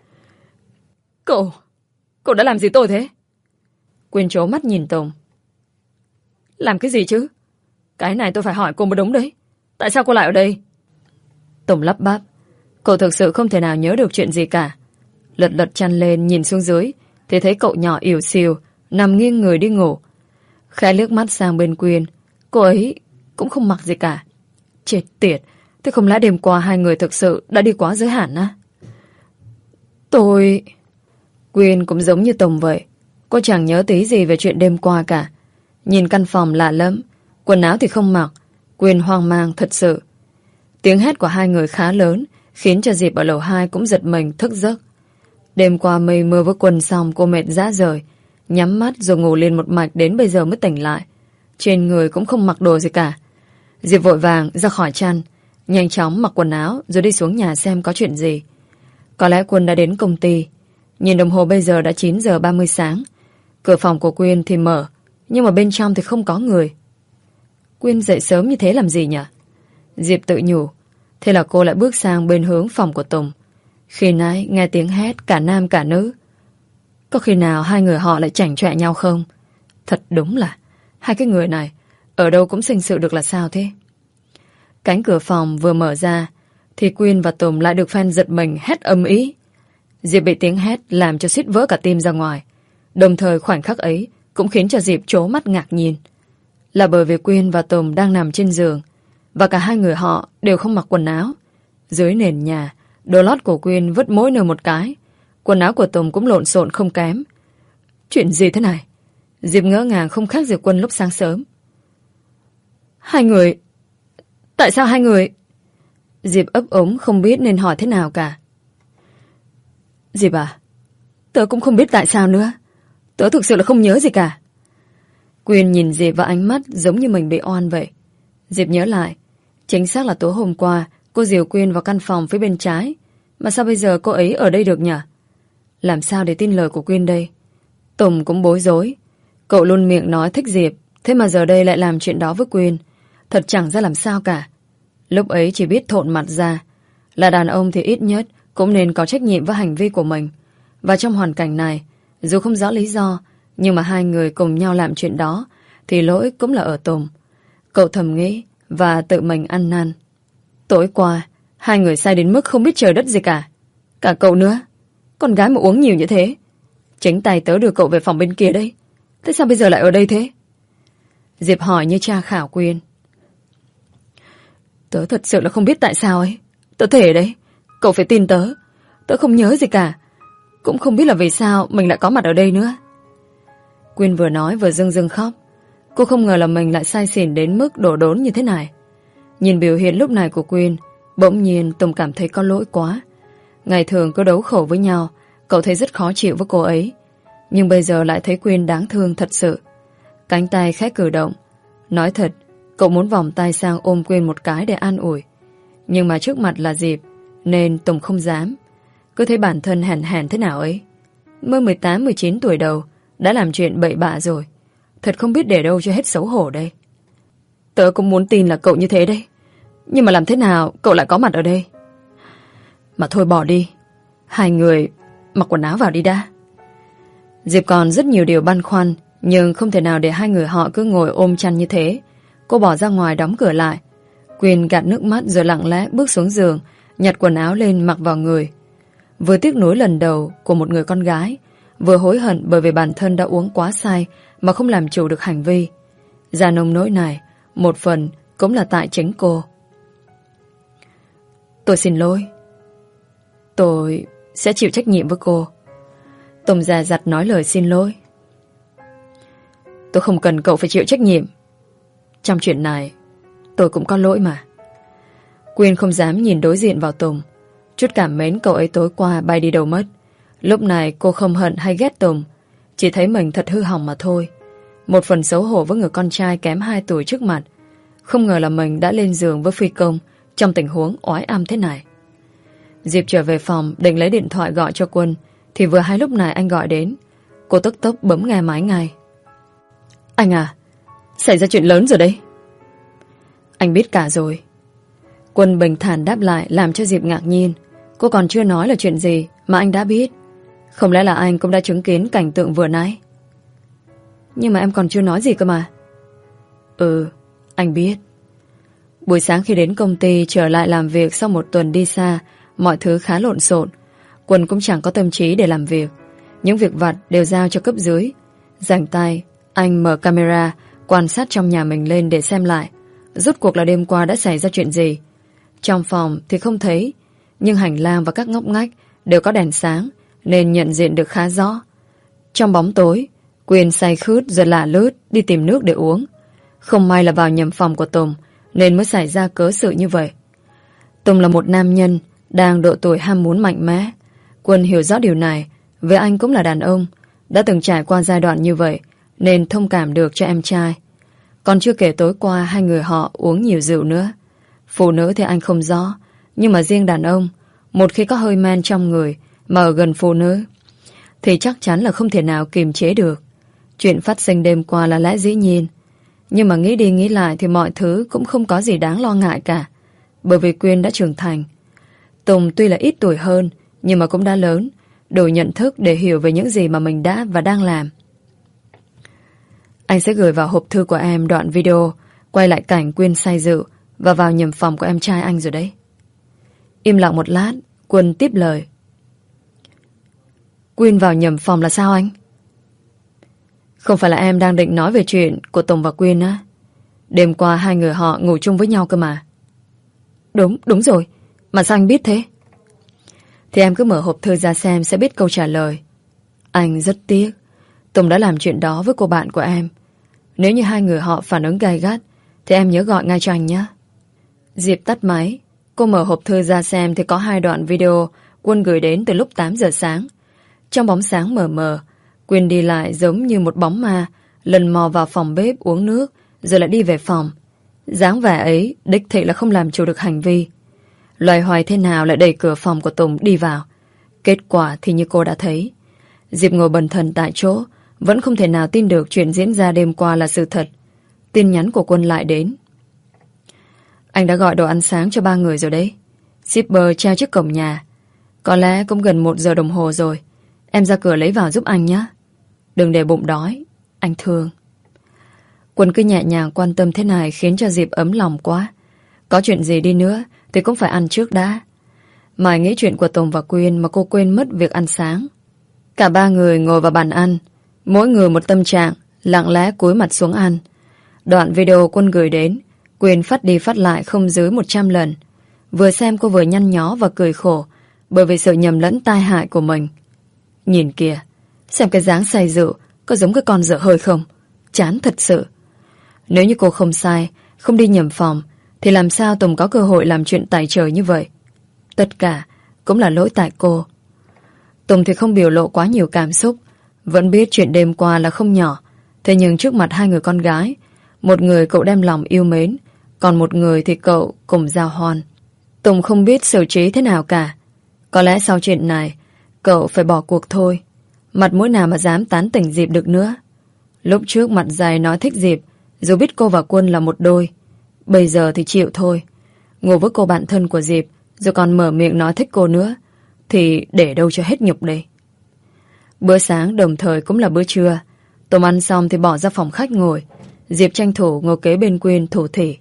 Cậu, cậu đã làm gì tôi thế? Quyên trố mắt nhìn Tùng. Làm cái gì chứ? Cái này tôi phải hỏi cô mới đúng đấy. Tại sao cô lại ở đây? Tùng lắp bắp. Cậu thực sự không thể nào nhớ được chuyện gì cả. Lật lật chăn lên nhìn xuống dưới thì thấy cậu nhỏ ỉu xìu nằm nghiêng người đi ngủ. Khẽ liếc mắt sang bên Quyên, cô ấy cũng không mặc gì cả. Chết tiệt, thế không lẽ đêm qua hai người thực sự đã đi quá giới hạn á? Tôi... Quyên cũng giống như Tùng vậy. Cô chẳng nhớ tí gì về chuyện đêm qua cả. Nhìn căn phòng lạ lắm, quần áo thì không mặc. Quyên hoang mang thật sự. Tiếng hét của hai người khá lớn, khiến cho Diệp ở lầu hai cũng giật mình thức giấc. Đêm qua mây mưa với quần xong cô mệt rã rời, nhắm mắt rồi ngủ liền một mạch đến bây giờ mới tỉnh lại. Trên người cũng không mặc đồ gì cả. Diệp vội vàng ra khỏi chăn, nhanh chóng mặc quần áo rồi đi xuống nhà xem có chuyện gì. Có lẽ Quân đã đến công ty. Nhìn đồng hồ bây giờ đã chín giờ ba mươi sáng. Cửa phòng của Quyên thì mở, nhưng mà bên trong thì không có người. Quyên dậy sớm như thế làm gì nhỉ? Diệp tự nhủ. Thế là cô lại bước sang bên hướng phòng của Tùng. Khi nãy nghe tiếng hét cả nam cả nữ. Có khi nào hai người họ lại chảnh chọe nhau không? Thật đúng là hai cái người này ở đâu cũng sinh sự được là sao thế? Cánh cửa phòng vừa mở ra thì Quyên và Tùng lại được fan giật mình hét ầm ĩ. Diệp bị tiếng hét làm cho suýt vỡ cả tim ra ngoài. Đồng thời khoảnh khắc ấy cũng khiến cho Diệp trố mắt ngạc nhiên. Là bởi vì Quyên và Tùng đang nằm trên giường và cả hai người họ đều không mặc quần áo. Dưới nền nhà, đồ lót của Quyên vứt mỗi nơi một cái. Quần áo của Tùng cũng lộn xộn không kém. Chuyện gì thế này? Diệp ngỡ ngàng không khác gì Quân lúc sáng sớm. Hai người... Tại sao hai người... Diệp ấp úng không biết nên hỏi thế nào cả. Diệp à, tớ cũng không biết tại sao nữa. Tớ thực sự là không nhớ gì cả. Quyên nhìn Diệp vào ánh mắt giống như mình bị oan vậy. Diệp nhớ lại. Chính xác là tối hôm qua cô dìu Quyên vào căn phòng phía bên trái. Mà sao bây giờ cô ấy ở đây được nhỉ? Làm sao để tin lời của Quyên đây? Tùng cũng bối rối. Cậu luôn miệng nói thích Diệp, thế mà giờ đây lại làm chuyện đó với Quyên. Thật chẳng ra làm sao cả. Lúc ấy chỉ biết thộn mặt ra. Là đàn ông thì ít nhất cũng nên có trách nhiệm với hành vi của mình. Và trong hoàn cảnh này, dù không rõ lý do, nhưng mà hai người cùng nhau làm chuyện đó thì lỗi cũng là ở Tùng. Cậu thầm nghĩ và tự mình ăn năn. Tối qua hai người say đến mức không biết trời đất gì cả. Cả cậu nữa. Con gái mà uống nhiều như thế. Chính tay tớ đưa cậu về phòng bên kia đấy. Thế sao bây giờ lại ở đây thế? Diệp hỏi như tra khảo Quyên. Tớ thật sự là không biết tại sao ấy. Tớ thề đấy. Cậu phải tin tớ. Tớ không nhớ gì cả. Cũng không biết là vì sao mình lại có mặt ở đây nữa. Quyên vừa nói vừa rưng rưng khóc. Cô không ngờ là mình lại say xỉn đến mức đổ đốn như thế này. Nhìn biểu hiện lúc này của Quyên, bỗng nhiên Tùng cảm thấy có lỗi quá. Ngày thường cứ đấu khẩu với nhau, cậu thấy rất khó chịu với cô ấy. Nhưng bây giờ lại thấy Quyên đáng thương thật sự. Cánh tay khẽ cử động. Nói thật, cậu muốn vòng tay sang ôm Quyên một cái để an ủi. Nhưng mà trước mặt là Diệp, nên Tùng không dám. Cứ thấy bản thân hèn hèn thế nào ấy. Mới mười tám mười chín tuổi đầu đã làm chuyện bậy bạ rồi. Thật không biết để đâu cho hết xấu hổ đây. Tớ cũng muốn tin là cậu như thế đấy. Nhưng mà làm thế nào cậu lại có mặt ở đây? Mà thôi bỏ đi. Hai người mặc quần áo vào đi đã. Diệp còn rất nhiều điều băn khoăn, nhưng không thể nào để hai người họ cứ ngồi ôm chăn như thế. Cô bỏ ra ngoài đóng cửa lại. Quyên gạt nước mắt rồi lặng lẽ bước xuống giường, nhặt quần áo lên mặc vào người. Vừa tiếc nuối lần đầu của một người con gái, vừa hối hận bởi vì bản thân đã uống quá say mà không làm chủ được hành vi. Ra nông nỗi này, một phần cũng là tại chính cô. Tôi xin lỗi. Tôi sẽ chịu trách nhiệm với cô. Tùng dè dặt nói lời xin lỗi. Tôi không cần cậu phải chịu trách nhiệm. Trong chuyện này, tôi cũng có lỗi mà. Quyên không dám nhìn đối diện vào Tùng. Chút cảm mến cậu ấy tối qua bay đi đâu mất. Lúc này cô không hận hay ghét Tùng, chỉ thấy mình thật hư hỏng mà thôi. Một phần xấu hổ với người con trai kém hai tuổi trước mặt. Không ngờ là mình đã lên giường với Phi Công trong tình huống oái am thế này. Diệp trở về phòng định lấy điện thoại gọi cho Quân, thì vừa hay lúc này anh gọi đến. Cô tức tốc bấm nghe máy ngay. Anh à, xảy ra chuyện lớn rồi đấy. Anh biết cả rồi. Quân bình thản đáp lại, làm cho Diệp ngạc nhiên. Cô còn chưa nói là chuyện gì mà anh đã biết. Không lẽ là anh cũng đã chứng kiến cảnh tượng vừa nãy? Nhưng mà em còn chưa nói gì cơ mà. Ừ, anh biết. Buổi sáng khi đến công ty trở lại làm việc sau một tuần đi xa, mọi thứ khá lộn xộn. Quân cũng chẳng có tâm trí để làm việc. Những việc vặt đều giao cho cấp dưới. Rảnh tay, anh mở camera quan sát trong nhà mình lên để xem lại rốt cuộc là đêm qua đã xảy ra chuyện gì. Trong phòng thì không thấy, nhưng hành lang và các ngóc ngách đều có đèn sáng nên nhận diện được khá rõ. Trong bóng tối, Quyên say khướt rồi lả lướt đi tìm nước để uống. Không may là vào nhầm phòng của Tùng nên mới xảy ra cớ sự như vậy. Tùng là một nam nhân đang độ tuổi ham muốn mạnh mẽ. Quân hiểu rõ điều này. Với anh cũng là đàn ông, đã từng trải qua giai đoạn như vậy nên thông cảm được cho em trai. Còn chưa kể tối qua hai người họ uống nhiều rượu nữa. Phụ nữ thì anh không rõ, nhưng mà riêng đàn ông, một khi có hơi men trong người mà ở gần phụ nữ thì chắc chắn là không thể nào kiềm chế được. Chuyện phát sinh đêm qua là lẽ dĩ nhiên, nhưng mà nghĩ đi nghĩ lại thì mọi thứ cũng không có gì đáng lo ngại cả. Bởi vì Quyên đã trưởng thành. Tùng tuy là ít tuổi hơn, nhưng mà cũng đã lớn, đủ nhận thức để hiểu về những gì mà mình đã và đang làm. Anh sẽ gửi vào hộp thư của em đoạn video quay lại cảnh Quyên say rượu và vào nhầm phòng của em trai anh rồi đấy. Im lặng một lát, Quân tiếp lời. Quyên vào nhầm phòng là sao anh? Không phải là em đang định nói về chuyện của Tùng và Quyên á? Đêm qua hai người họ ngủ chung với nhau cơ mà. Đúng, đúng rồi. Mà sao anh biết thế? Thì em cứ mở hộp thư ra xem sẽ biết câu trả lời. Anh rất tiếc Tùng đã làm chuyện đó với cô bạn của em. Nếu như hai người họ phản ứng gay gắt thì em nhớ gọi ngay cho anh nhé. Diệp tắt máy. Cô mở hộp thư ra xem thì có hai đoạn video Quân gửi đến từ lúc tám giờ sáng. Trong bóng sáng mờ mờ, Quyên đi lại giống như một bóng ma, lần mò vào phòng bếp uống nước rồi lại đi về phòng. Dáng vẻ ấy đích thị là không làm chủ được hành vi. Loài hoài thế nào lại đẩy cửa phòng của Tùng đi vào. Kết quả thì như cô đã thấy. Diệp ngồi bần thần tại chỗ, vẫn không thể nào tin được chuyện diễn ra đêm qua là sự thật. Tin nhắn của Quân lại đến. Anh đã gọi đồ ăn sáng cho ba người rồi đấy. Shipper treo trước cổng nhà. Có lẽ cũng gần một giờ đồng hồ rồi. Em ra cửa lấy vào giúp anh nhé. Đừng để bụng đói, anh thương. Quân cứ nhẹ nhàng quan tâm thế này khiến cho Diệp ấm lòng quá. Có chuyện gì đi nữa thì cũng phải ăn trước đã. Mãi nghĩ chuyện của Tùng và Quyên mà cô quên mất việc ăn sáng. Cả ba người ngồi vào bàn ăn, mỗi người một tâm trạng, lặng lẽ cúi mặt xuống ăn. Đoạn video Quân gửi đến, Quyên phát đi phát lại không dưới một trăm lần. Vừa xem cô vừa nhăn nhó và cười khổ bởi vì sự nhầm lẫn tai hại của mình. Nhìn kìa, xem cái dáng say rượu có giống cái con dở hơi không? Chán thật sự. Nếu như cô không sai, không đi nhầm phòng thì làm sao Tùng có cơ hội làm chuyện tày trời như vậy? Tất cả cũng là lỗi tại cô. Tùng thì không biểu lộ quá nhiều cảm xúc, vẫn biết chuyện đêm qua là không nhỏ. Thế nhưng trước mặt hai người con gái, một người cậu đem lòng yêu mến, còn một người thì cậu cùng giao hoan. Tùng không biết xử trí thế nào cả. Có lẽ sau chuyện này cậu phải bỏ cuộc thôi. Mặt mũi nào mà dám tán tỉnh Diệp được nữa. Lúc trước mặt dày nói thích Diệp, dù biết cô và Quân là một đôi. Bây giờ thì chịu thôi. Ngồi với cô bạn thân của Diệp rồi còn mở miệng nói thích cô nữa thì để đâu cho hết nhục đây. Bữa sáng đồng thời cũng là bữa trưa. Tùng ăn xong thì bỏ ra phòng khách ngồi. Diệp tranh thủ ngồi kế bên Quyên thủ thỉ.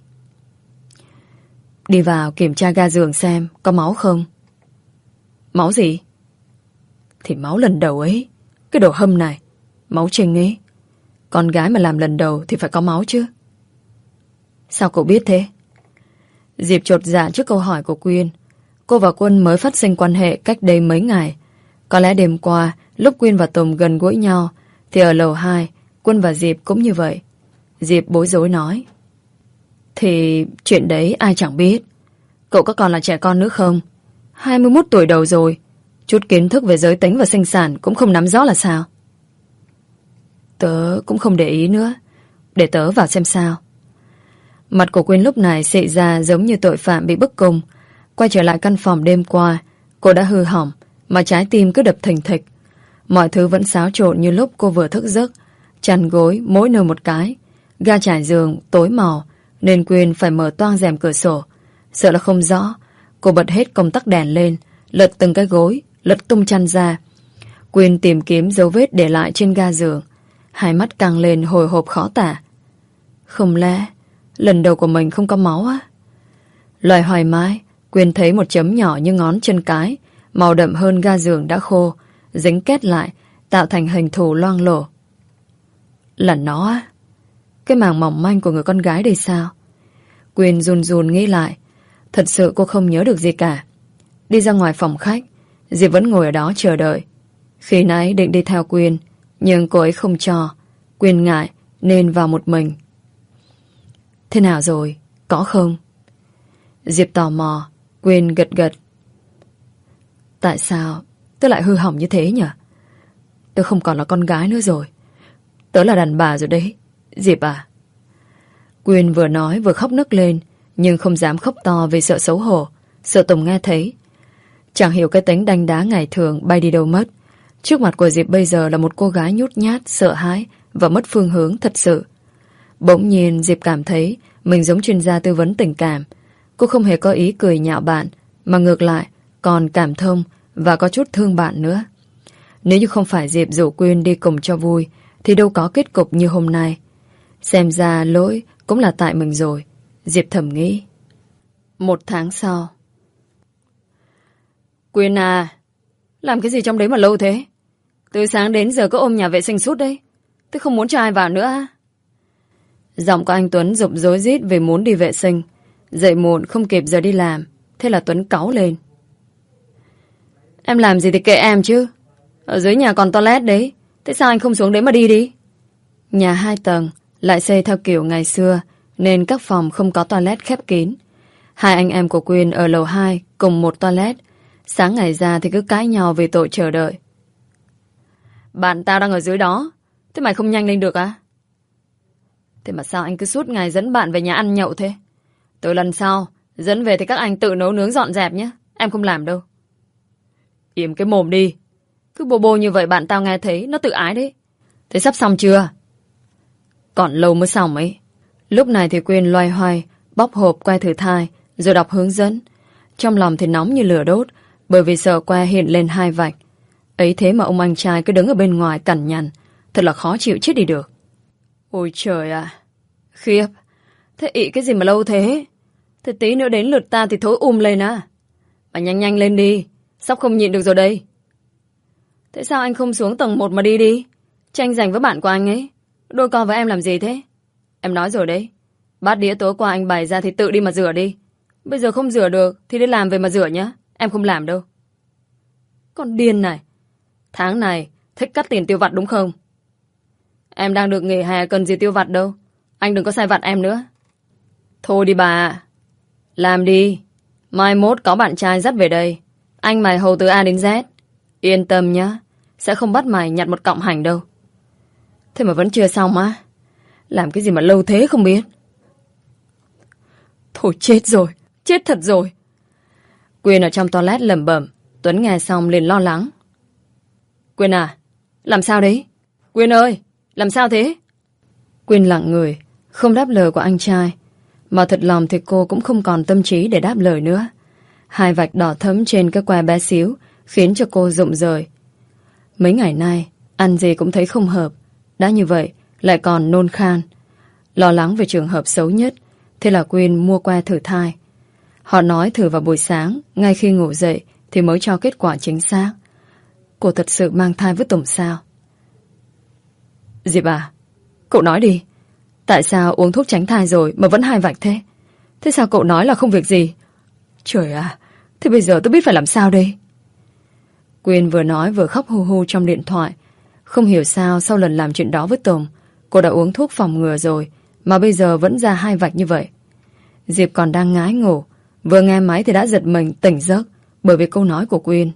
Đi vào kiểm tra ga giường xem có máu không. Máu gì? Thì máu lần đầu ấy. Cái đồ hâm này. Máu Trinh ấy. Con gái mà làm lần đầu thì phải có máu chứ. Sao cậu biết thế? Diệp chột dạ trước câu hỏi của Quyên. Cô và Quân mới phát sinh quan hệ cách đây mấy ngày. Có lẽ đêm qua lúc Quyên và Tùng gần gũi nhau thì ở lầu hai Quân và Diệp cũng như vậy. Diệp bối rối nói. Thì chuyện đấy ai chẳng biết. Cậu có còn là trẻ con nữa không? hai mươi mốt tuổi đầu rồi. Chút kiến thức về giới tính và sinh sản cũng không nắm rõ là sao? Tớ cũng không để ý nữa. Để tớ vào xem sao. Mặt của Quyên lúc này xị ra giống như tội phạm bị bức cung. Quay trở lại căn phòng đêm qua, cô đã hư hỏng mà trái tim cứ đập thình thịch. Mọi thứ vẫn xáo trộn như lúc cô vừa thức giấc. Chăn gối mỗi nơi một cái. Ga trải giường tối màu nên Quyên phải mở toang rèm cửa sổ. Sợ là không rõ, cô bật hết công tắc đèn lên, lật từng cái gối, lật tung chăn ra. Quyên tìm kiếm dấu vết để lại trên ga giường. Hai mắt căng lên hồi hộp khó tả. Không lẽ lần đầu của mình không có máu á? Loài hoài mãi, Quyên thấy một chấm nhỏ như ngón chân cái, màu đậm hơn ga giường đã khô, dính kết lại, tạo thành hình thù loang lổ. Là nó á? Cái màng mỏng manh của người con gái đây sao? Quyên run run nghĩ lại. Thật sự cô không nhớ được gì cả. Đi ra ngoài phòng khách, Diệp vẫn ngồi ở đó chờ đợi. Khi nãy định đi theo Quyên, nhưng cô ấy không cho. Quyên ngại nên vào một mình. Thế nào rồi? Có không? Diệp tò mò. Quyên gật gật. Tại sao tớ lại hư hỏng như thế nhỉ? Tớ không còn là con gái nữa rồi. Tớ là đàn bà rồi đấy, Diệp à. Quyên vừa nói vừa khóc nức lên, nhưng không dám khóc to vì sợ xấu hổ, sợ Tùng nghe thấy. Chẳng hiểu cái tính đanh đá ngày thường bay đi đâu mất. Trước mặt của Diệp bây giờ là một cô gái nhút nhát, sợ hãi và mất phương hướng thật sự. Bỗng nhiên Diệp cảm thấy mình giống chuyên gia tư vấn tình cảm. Cô không hề có ý cười nhạo bạn, mà ngược lại còn cảm thông và có chút thương bạn nữa. Nếu như không phải Diệp rủ Quyên đi cùng cho vui thì đâu có kết cục như hôm nay. Xem ra lỗi cũng là tại mình rồi, Diệp thầm nghĩ. Một tháng sau. Quyên à, làm cái gì trong đấy mà lâu thế? Từ sáng đến giờ có ôm nhà vệ sinh suốt đấy. Tôi không muốn cho ai vào nữa. Giọng của anh Tuấn rục rối rít vì muốn đi vệ sinh. Dậy muộn không kịp giờ đi làm. Thế là Tuấn cáu lên. Em làm gì thì kệ em chứ. Ở dưới nhà còn toilet đấy. Thế sao anh không xuống đấy mà đi đi? Nhà hai tầng lại xây theo kiểu ngày xưa, nên các phòng không có toilet khép kín. Hai anh em của Quyên ở lầu hai cùng một toilet. Sáng ngày ra thì cứ cãi nhau vì tội chờ đợi. Bạn tao đang ở dưới đó, thế mày không nhanh lên được à? Thế mà sao anh cứ suốt ngày dẫn bạn về nhà ăn nhậu thế? Từ lần sau dẫn về thì các anh tự nấu nướng dọn dẹp nhé. Em không làm đâu. Im cái mồm đi. Cứ bô bô như vậy bạn tao nghe thấy nó tự ái đấy. Thế sắp xong chưa? Còn lâu mới xong ấy. Lúc này thì Quyên loay hoay bóc hộp que thử thai rồi đọc hướng dẫn. Trong lòng thì nóng như lửa đốt, bởi vì sợ que hiện lên hai vạch. Ấy thế mà ông anh trai cứ đứng ở bên ngoài cằn nhằn, thật là khó chịu chết đi được. Ôi trời à, khiếp. Thế ị cái gì mà lâu thế? Thế tí nữa đến lượt ta thì thối um lên à. Mà nhanh nhanh lên đi, sắp không nhịn được rồi đây. Thế sao anh không xuống tầng một mà đi đi? Tranh giành với bạn của anh ấy. Đôi co với em làm gì thế? Em nói rồi đấy, bát đĩa tối qua anh bày ra thì tự đi mà rửa đi. Bây giờ không rửa được thì đi làm về mà rửa nhá. Em không làm đâu. Con điên này. Tháng này thích cắt tiền tiêu vặt đúng không? Em đang được nghỉ hè cần gì tiêu vặt đâu. Anh đừng có sai vặt em nữa. Thôi đi bà. Làm đi. Mai mốt có bạn trai dắt về đây. Anh mày hầu từ A đến Z. Yên tâm nhá. Sẽ không bắt mày nhặt một cọng hành đâu. Thế mà vẫn chưa xong á? Làm cái gì mà lâu thế không biết. Thôi chết rồi. Chết thật rồi. Quyên ở trong toilet lẩm bẩm. Tuấn nghe xong liền lo lắng. Quyên à, làm sao đấy? Quyên ơi, làm sao thế? Quyên lặng người, không đáp lời của anh trai. Mà thật lòng thì cô cũng không còn tâm trí để đáp lời nữa. Hai vạch đỏ thẫm trên cái que bé xíu khiến cho cô rụng rời. Mấy ngày nay ăn gì cũng thấy không hợp. Đã như vậy lại còn nôn khan. Lo lắng về trường hợp xấu nhất, thế là Quyên mua que thử thai. Họ nói thử vào buổi sáng, ngay khi ngủ dậy thì mới cho kết quả chính xác. Cô thật sự mang thai với Tùng sao? Diệp à, cậu nói đi. Tại sao uống thuốc tránh thai rồi mà vẫn hai vạch thế? Thế sao cậu nói là không việc gì? Trời à, thế bây giờ tôi biết phải làm sao đây? Quyên vừa nói vừa khóc hu hu trong điện thoại. Không hiểu sao sau lần làm chuyện đó với Tùng, cô đã uống thuốc phòng ngừa rồi mà bây giờ vẫn ra hai vạch như vậy. Diệp còn đang ngái ngủ, vừa nghe máy thì đã giật mình tỉnh giấc bởi vì câu nói của Quyên.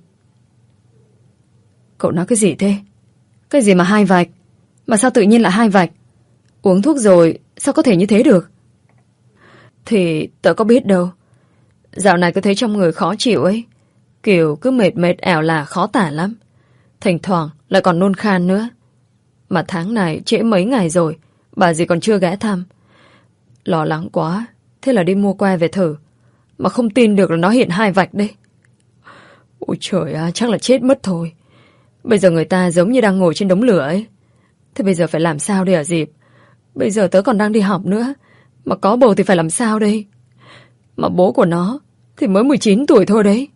Cậu nói cái gì thế? Cái gì mà hai vạch? Mà sao tự nhiên lại hai vạch? Uống thuốc rồi sao có thể như thế được? Thì tớ có biết đâu. Dạo này cứ thấy trong người khó chịu ấy. Kiểu cứ mệt mệt ẻo là khó tả lắm. Thỉnh thoảng lại còn nôn khan nữa. Mà tháng này trễ mấy ngày rồi, bà dì còn chưa ghé thăm. Lo lắng quá, thế là đi mua que về thử. Mà không tin được là nó hiện hai vạch đấy. Ôi trời ơi, chắc là chết mất thôi. Bây giờ người ta giống như đang ngồi trên đống lửa ấy. Thế bây giờ phải làm sao đây hả Diệp? Bây giờ tớ còn đang đi học nữa. Mà có bầu thì phải làm sao đây? Mà bố của nó thì mới mười chín tuổi thôi đấy.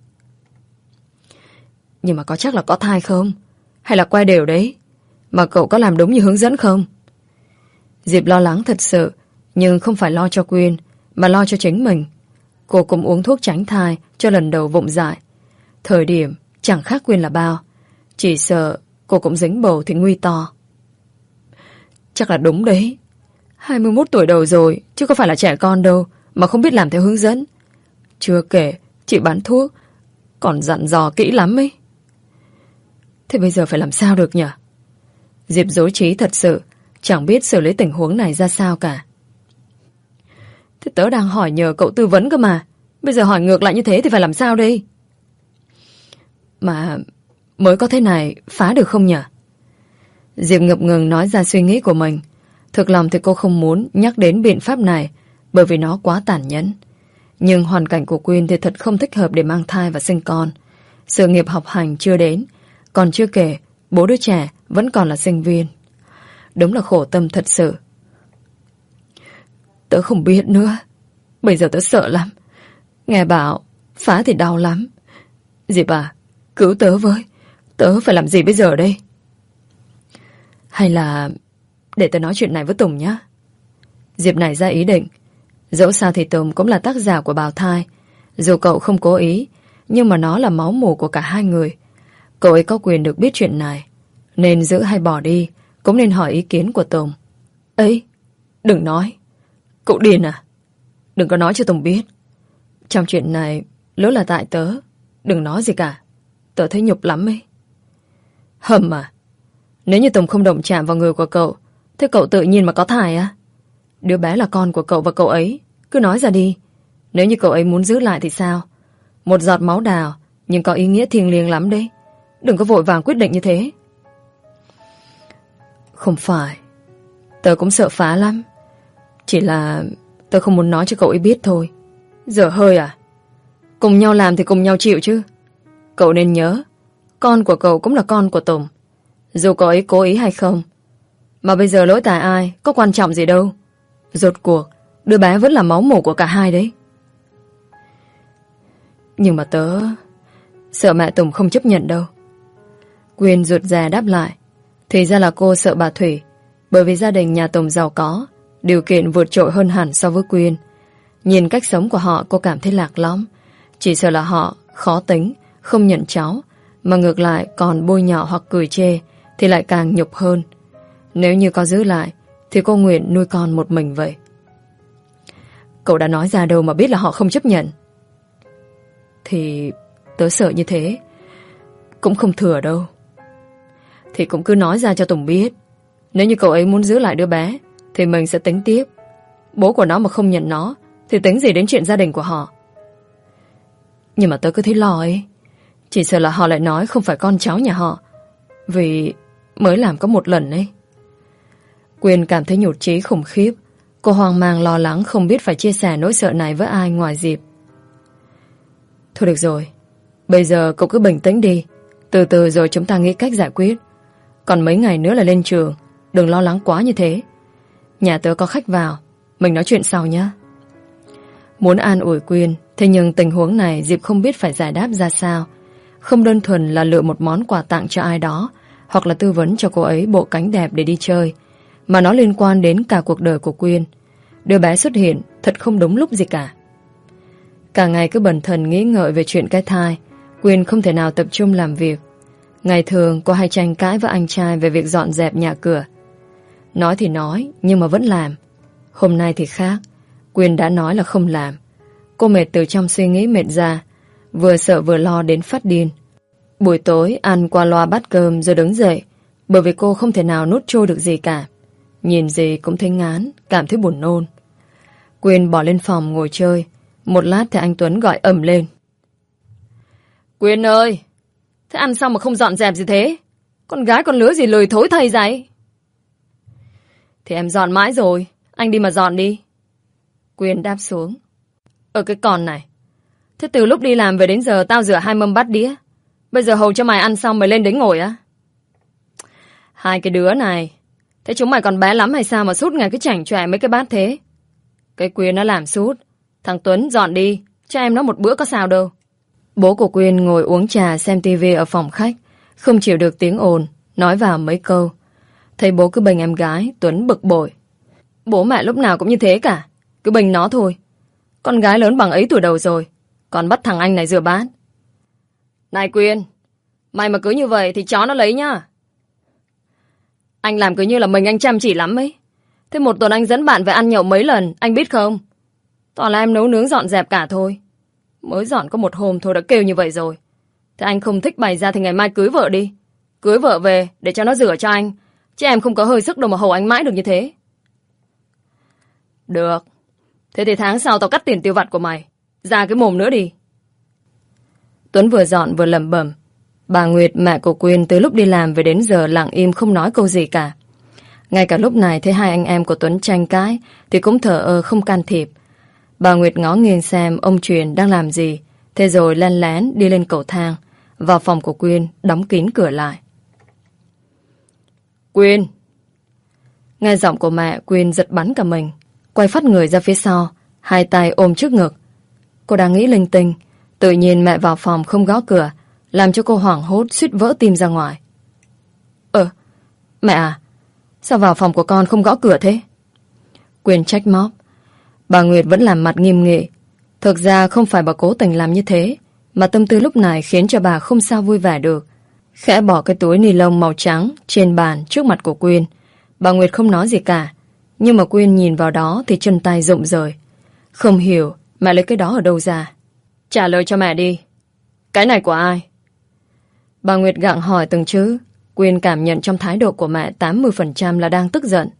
Nhưng mà có chắc là có thai không? Hay là que đều đấy? Mà cậu có làm đúng như hướng dẫn không? Diệp lo lắng thật sự, nhưng không phải lo cho Quyên, mà lo cho chính mình. Cô cũng uống thuốc tránh thai cho lần đầu vụng dại. Thời điểm chẳng khác Quyên là bao. Chỉ sợ cô cũng dính bầu thì nguy to. Chắc là đúng đấy. hai mươi mốt tuổi đầu rồi, chứ có phải là trẻ con đâu, mà không biết làm theo hướng dẫn. Chưa kể, chị bán thuốc còn dặn dò kỹ lắm ấy. Thế bây giờ phải làm sao được nhỉ? Diệp rối trí thật sự, chẳng biết xử lý tình huống này ra sao cả. Thế tớ đang hỏi nhờ cậu tư vấn cơ mà. Bây giờ hỏi ngược lại như thế thì phải làm sao đây? Mà mới có thế này phá được không nhỉ? Diệp ngập ngừng nói ra suy nghĩ của mình. Thực lòng thì cô không muốn nhắc đến biện pháp này, bởi vì nó quá tàn nhẫn. Nhưng hoàn cảnh của Quyên thì thật không thích hợp để mang thai và sinh con. Sự nghiệp học hành chưa đến, còn chưa kể bố đứa trẻ vẫn còn là sinh viên. Đúng là khổ tâm thật sự. Tớ không biết nữa. Bây giờ tớ sợ lắm. Nghe bảo phá thì đau lắm. Diệp à, cứu tớ với. Tớ phải làm gì bây giờ đây? Hay là để tớ nói chuyện này với Tùng nhé. Diệp nảy ra ý định. Dẫu sao thì Tùng cũng là tác giả của bào thai. Dù cậu không cố ý, nhưng mà nó là máu mủ của cả hai người. Cậu ấy có quyền được biết chuyện này, nên giữ hay bỏ đi cũng nên hỏi ý kiến của Tùng. Ấy, đừng nói. Cậu điên à? Đừng có nói cho Tùng biết. Trong chuyện này, lỡ là tại tớ, đừng nói gì cả. Tớ thấy nhục lắm ấy. Hầm à? Nếu như Tùng không động chạm vào người của cậu, thế cậu tự nhiên mà có thai á? Đứa bé là con của cậu và cậu ấy. Cứ nói ra đi. Nếu như cậu ấy muốn giữ lại thì sao? Một giọt máu đào, nhưng có ý nghĩa thiêng liêng lắm đấy. Đừng có vội vàng quyết định như thế. Không phải. Tớ cũng sợ phá lắm. Chỉ là tớ không muốn nói cho cậu ấy biết thôi. Dở hơi à? Cùng nhau làm thì cùng nhau chịu chứ. Cậu nên nhớ, con của cậu cũng là con của Tùng, dù cậu ấy cố ý hay không. Mà bây giờ lỗi tại ai có quan trọng gì đâu. Rốt cuộc đứa bé vẫn là máu mủ của cả hai đấy. Nhưng mà tớ sợ mẹ Tùng không chấp nhận đâu. Quyên rụt rè đáp lại. Thì ra là cô sợ bà Thủy, bởi vì gia đình nhà Tùng giàu có, điều kiện vượt trội hơn hẳn so với Quyên. Nhìn cách sống của họ cô cảm thấy lạc lõng. Chỉ sợ là họ khó tính, không nhận cháu, mà ngược lại còn bôi nhọ hoặc cười chê thì lại càng nhục hơn. Nếu như có giữ lại thì cô nguyện nuôi con một mình vậy. Cậu đã nói ra đâu mà biết là họ không chấp nhận. Thì tớ sợ như thế cũng không thừa đâu. Thì cũng cứ nói ra cho Tùng biết. Nếu như cậu ấy muốn giữ lại đứa bé thì mình sẽ tính tiếp. Bố của nó mà không nhận nó thì tính gì đến chuyện gia đình của họ. Nhưng mà tớ cứ thấy lo ấy. Chỉ sợ là họ lại nói không phải con cháu nhà họ, vì mới làm có một lần ấy. Quyên cảm thấy nhụt chí khủng khiếp. Cô hoang mang lo lắng không biết phải chia sẻ nỗi sợ này với ai ngoài Diệp. Thôi được rồi, bây giờ cậu cứ bình tĩnh đi. Từ từ rồi chúng ta nghĩ cách giải quyết. Còn mấy ngày nữa là lên trường, đừng lo lắng quá như thế. Nhà tớ có khách vào, mình nói chuyện sau nhé. Muốn an ủi Quyên, thế nhưng tình huống này Diệp không biết phải giải đáp ra sao. Không đơn thuần là lựa một món quà tặng cho ai đó, hoặc là tư vấn cho cô ấy bộ cánh đẹp để đi chơi, mà nó liên quan đến cả cuộc đời của Quyên. Đứa bé xuất hiện thật không đúng lúc gì cả. Cả ngày cứ bần thần nghĩ ngợi về chuyện cái thai, Quyên không thể nào tập trung làm việc. Ngày thường cô hay tranh cãi với anh trai về việc dọn dẹp nhà cửa. Nói thì nói, nhưng mà vẫn làm. Hôm nay thì khác. Quyên đã nói là không làm. Cô mệt từ trong suy nghĩ mệt ra, vừa sợ vừa lo đến phát điên. Buổi tối ăn qua loa bát cơm rồi đứng dậy, bởi vì cô không thể nào nuốt trôi được gì cả. Nhìn gì cũng thấy ngán, cảm thấy buồn nôn. Quyên bỏ lên phòng ngồi chơi. Một lát thì anh Tuấn gọi ầm lên. Quyên ơi, thế ăn xong mà không dọn dẹp gì thế? Con gái con lứa gì lười thối thầy dạy. Thì em dọn mãi rồi, anh đi mà dọn đi. Quyên đáp xuống. Ở cái con này, thế từ lúc đi làm về đến giờ tao rửa hai mâm bát đĩa, bây giờ hầu cho mày ăn xong mày lên đấy ngồi á? Hai cái đứa này, thế chúng mày còn bé lắm hay sao mà sút ngày cứ chảnh chọe mấy cái bát thế? Cái Quyên nó làm sút. Thằng Tuấn dọn đi, cho em nó một bữa có sao đâu. Bố của Quyên ngồi uống trà xem tivi ở phòng khách, không chịu được tiếng ồn, nói vào mấy câu. Thấy bố cứ bênh em gái, Tuấn bực bội. Bố mẹ lúc nào cũng như thế cả, cứ bênh nó thôi. Con gái lớn bằng ấy tuổi đầu rồi, còn bắt thằng anh này rửa bát. Này Quyên, mày mà cứ như vậy thì chó nó lấy nhá. Anh làm cứ như là mình anh chăm chỉ lắm ấy. Thế một tuần anh dẫn bạn về ăn nhậu mấy lần, anh biết không? Toàn là em nấu nướng dọn dẹp cả thôi. Mới dọn có một hôm thôi đã kêu như vậy rồi. Thế anh không thích bày ra thì ngày mai cưới vợ đi. Cưới vợ về để cho nó rửa cho anh. Chứ em không có hơi sức đâu mà hầu anh mãi được như thế. Được. Thế thì tháng sau tao cắt tiền tiêu vặt của mày. Ra cái mồm nữa đi. Tuấn vừa dọn vừa lẩm bẩm. Bà Nguyệt, mẹ của Quyên, từ lúc đi làm về đến giờ lặng im không nói câu gì cả. Ngay cả lúc này thấy hai anh em của Tuấn tranh cãi thì cũng thờ ơ không can thiệp. Bà Nguyệt ngó nghiêng xem ông Truyền đang làm gì, thế rồi lén lén đi lên cầu thang, vào phòng của Quyên, đóng kín cửa lại. Quyên! Nghe giọng của mẹ, Quyên giật bắn cả mình, quay phát người ra phía sau, hai tay ôm trước ngực. Cô đang nghĩ linh tinh, tự nhiên mẹ vào phòng không gõ cửa, làm cho cô hoảng hốt suýt vỡ tim ra ngoài. Ờ, mẹ à, sao vào phòng của con không gõ cửa thế? Quyên trách móc. Bà Nguyệt vẫn làm mặt nghiêm nghị. Thực ra không phải bà cố tình làm như thế, mà tâm tư lúc này khiến cho bà không sao vui vẻ được. Khẽ bỏ cái túi ni lông màu trắng trên bàn trước mặt của Quyên. Bà Nguyệt không nói gì cả, nhưng mà Quyên nhìn vào đó thì chân tay rụng rời. Không hiểu mẹ lấy cái đó ở đâu ra. Trả lời cho mẹ đi. Cái này của ai? Bà Nguyệt gặng hỏi từng chữ. Quyên cảm nhận trong thái độ của mẹ tám mươi phần trăm là đang tức giận.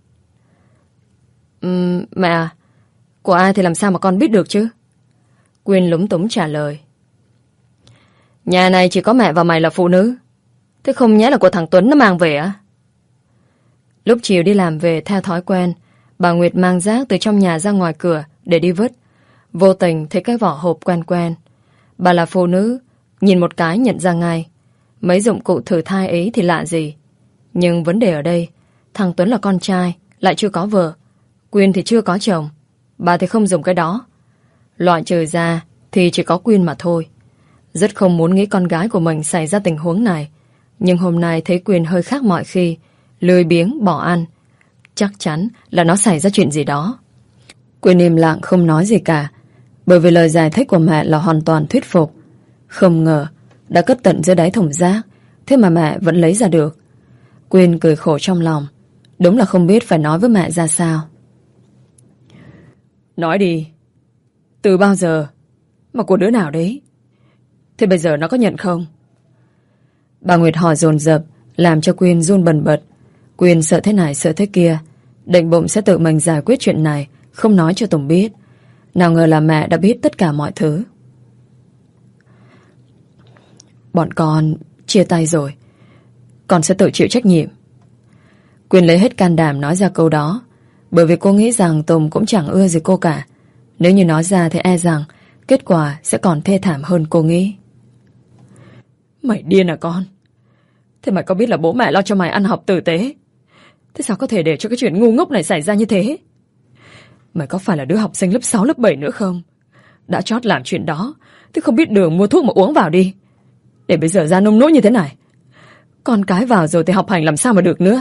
Uhm, mẹ à, của ai thì làm sao mà con biết được chứ? Quyên lúng túng trả lời. Nhà này chỉ có mẹ và mày là phụ nữ. Thế không nhẽ là của thằng Tuấn nó mang về á? Lúc chiều đi làm về theo thói quen, bà Nguyệt mang rác từ trong nhà ra ngoài cửa để đi vứt. Vô tình thấy cái vỏ hộp quen quen. Bà là phụ nữ, nhìn một cái nhận ra ngay. Mấy dụng cụ thử thai ấy thì lạ gì. Nhưng vấn đề ở đây, thằng Tuấn là con trai, lại chưa có vợ. Quyên thì chưa có chồng. Bà thì không dùng cái đó. Loại trừ ra thì chỉ có Quyên mà thôi. Rất không muốn nghĩ con gái của mình xảy ra tình huống này. Nhưng hôm nay thấy Quyên hơi khác mọi khi, lười biếng bỏ ăn. Chắc chắn là nó xảy ra chuyện gì đó. Quyên im lặng không nói gì cả, bởi vì lời giải thích của mẹ là hoàn toàn thuyết phục. Không ngờ đã cất tận dưới đáy thùng rác, thế mà mẹ vẫn lấy ra được. Quyên cười khổ trong lòng. Đúng là không biết phải nói với mẹ ra sao. Nói đi. Từ bao giờ mà của đứa nào đấy? Thế bây giờ nó có nhận không? Bà Nguyệt hỏi dồn dập, làm cho Quyên run bần bật. Quyên sợ thế này sợ thế kia, định bụng sẽ tự mình giải quyết chuyện này, không nói cho Tùng biết. Nào ngờ là mẹ đã biết tất cả mọi thứ. Bọn con chia tay rồi, con sẽ tự chịu trách nhiệm. Quyên lấy hết can đảm nói ra câu đó, bởi vì cô nghĩ rằng Tùng cũng chẳng ưa gì cô cả. Nếu như nói ra thì e rằng kết quả sẽ còn thê thảm hơn cô nghĩ. Mày điên à con? Thế mày có biết là bố mẹ lo cho mày ăn học tử tế? Thế sao có thể để cho cái chuyện ngu ngốc này xảy ra như thế? Mày có phải là đứa học sinh lớp sáu, lớp bảy nữa không? Đã chót làm chuyện đó, thế không biết đường mua thuốc mà uống vào đi. Để bây giờ ra nông nỗi như thế này. Con cái vào rồi thì học hành làm sao mà được nữa.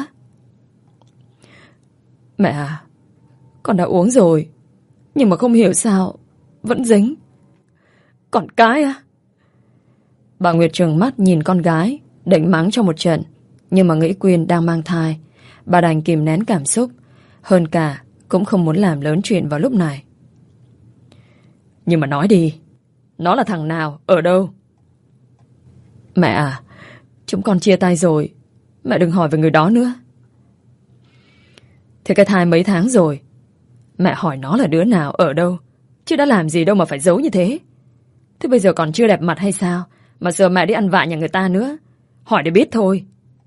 Mẹ à, con đã uống rồi, nhưng mà không hiểu sao vẫn dính. Con cái à? Bà Nguyệt trừng mắt nhìn con gái, định mắng cho một trận, nhưng mà nghĩ Quyên đang mang thai, bà đành kìm nén cảm xúc. Hơn cả cũng không muốn làm lớn chuyện vào lúc này. Nhưng mà nói đi, nó là thằng nào, ở đâu? Mẹ à, chúng con chia tay rồi, mẹ đừng hỏi về người đó nữa. Thế cái thai mấy tháng rồi, mẹ hỏi nó là đứa nào, ở đâu, chứ đã làm gì đâu mà phải giấu như thế. Thế bây giờ còn chưa đẹp mặt hay sao mà giờ mẹ đi ăn vạ nhà người ta nữa? Hỏi để biết thôi.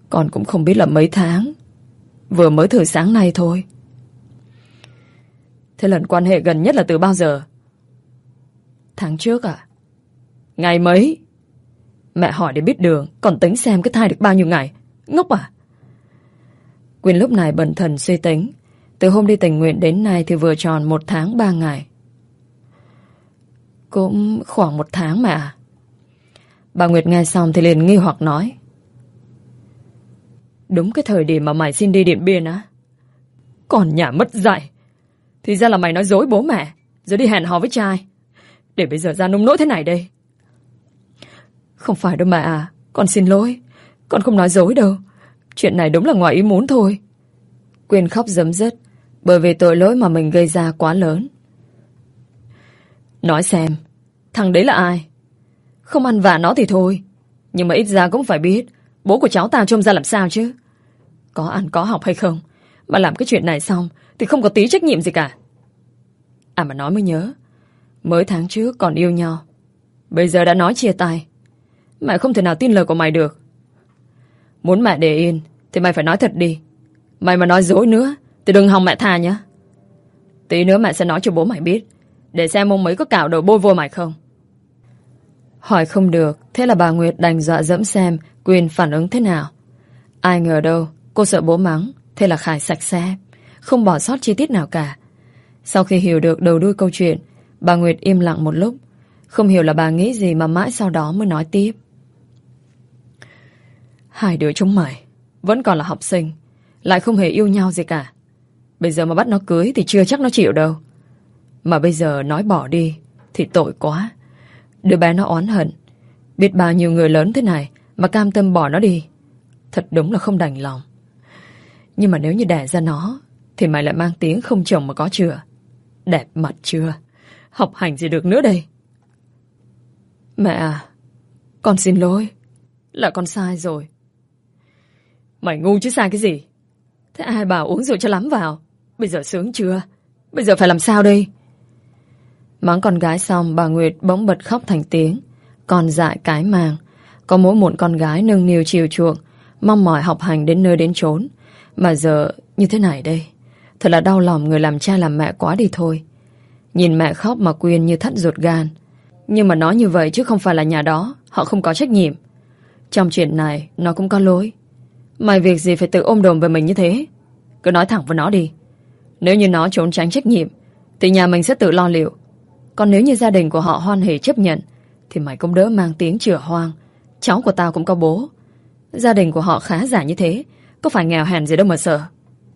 Con cũng không biết là mấy tháng. Vừa mới thử sáng nay thôi. Thế lần quan hệ gần nhất là từ bao giờ? Tháng trước à? Ngày mấy? Mẹ hỏi để biết đường, còn tính xem cái thai được bao nhiêu ngày. Ngốc à? Quyên lúc này bần thần suy tính. Từ hôm đi tình nguyện đến nay thì vừa tròn một tháng ba ngày. Cũng khoảng một tháng mà à? Bà Nguyệt nghe xong thì liền nghi hoặc nói. Đúng cái thời điểm mà mày xin đi Điện Biên á? Còn nhà mất dạy. Thì ra là mày nói dối bố mẹ, rồi đi hẹn hò với trai, để bây giờ ra nông nỗi thế này đây. Không phải đâu mẹ à. Con xin lỗi. Con không nói dối đâu. Chuyện này đúng là ngoài ý muốn thôi. Quyên khóc rấm rứt, bởi vì tội lỗi mà mình gây ra quá lớn. Nói xem, thằng đấy là ai? Không ăn vạ nó thì thôi, nhưng mà ít ra cũng phải biết bố của cháu ta trông ra làm sao chứ. Có ăn có học hay không mà làm cái chuyện này xong thì không có tí trách nhiệm gì cả. À mà nói mới nhớ, mới tháng trước còn yêu nhau, bây giờ đã nói chia tay. Mẹ không thể nào tin lời của mày được. Muốn mẹ để yên thì mày phải nói thật đi. Mày mà nói dối nữa thì đừng hòng mẹ tha nhá. Tí nữa mẹ sẽ nói cho bố mày biết, để xem ông ấy có cạo đầu bôi vôi mày không. Hỏi không được, thế là bà Nguyệt đành dọa dẫm xem Quyên phản ứng thế nào. Ai ngờ đâu, cô sợ bố mắng, thế là khai sạch sẽ, không bỏ sót chi tiết nào cả. Sau khi hiểu được đầu đuôi câu chuyện, bà Nguyệt im lặng một lúc. Không hiểu là bà nghĩ gì mà mãi sau đó mới nói tiếp. Hai đứa chúng mày vẫn còn là học sinh, lại không hề yêu nhau gì cả. Bây giờ mà bắt nó cưới thì chưa chắc nó chịu đâu. Mà bây giờ nói bỏ đi thì tội quá. Đứa bé nó oán hận, biết bao nhiêu người lớn thế này mà cam tâm bỏ nó đi. Thật đúng là không đành lòng. Nhưng mà nếu như đẻ ra nó thì mày lại mang tiếng không chồng mà có chừa. Đẹp mặt chưa? Học hành gì được nữa đây? Mẹ à, con xin lỗi. Là con sai rồi. Mày ngu chứ sai cái gì? Thế ai bảo uống rượu cho lắm vào? Bây giờ sướng chưa? Bây giờ phải làm sao đây? Mắng con gái xong, bà Nguyệt bỗng bật khóc thành tiếng. Con dại cái màng. Có mỗi một con gái nâng niu chiều chuộng, mong mỏi học hành đến nơi đến chốn. Mà giờ như thế này đây, thật là đau lòng người làm cha làm mẹ quá đi thôi. Nhìn mẹ khóc mà Quyên như thắt ruột gan. Nhưng mà nói như vậy chứ không phải là nhà đó họ không có trách nhiệm. Trong chuyện này nó cũng có lỗi. Mày việc gì phải tự ôm đồm về mình như thế? Cứ nói thẳng với nó đi. Nếu như nó trốn tránh trách nhiệm thì nhà mình sẽ tự lo liệu. Còn nếu như gia đình của họ hoan hỉ chấp nhận thì mày cũng đỡ mang tiếng chửa hoang. Cháu của tao cũng có bố. Gia đình của họ khá giả như thế, có phải nghèo hèn gì đâu mà sợ.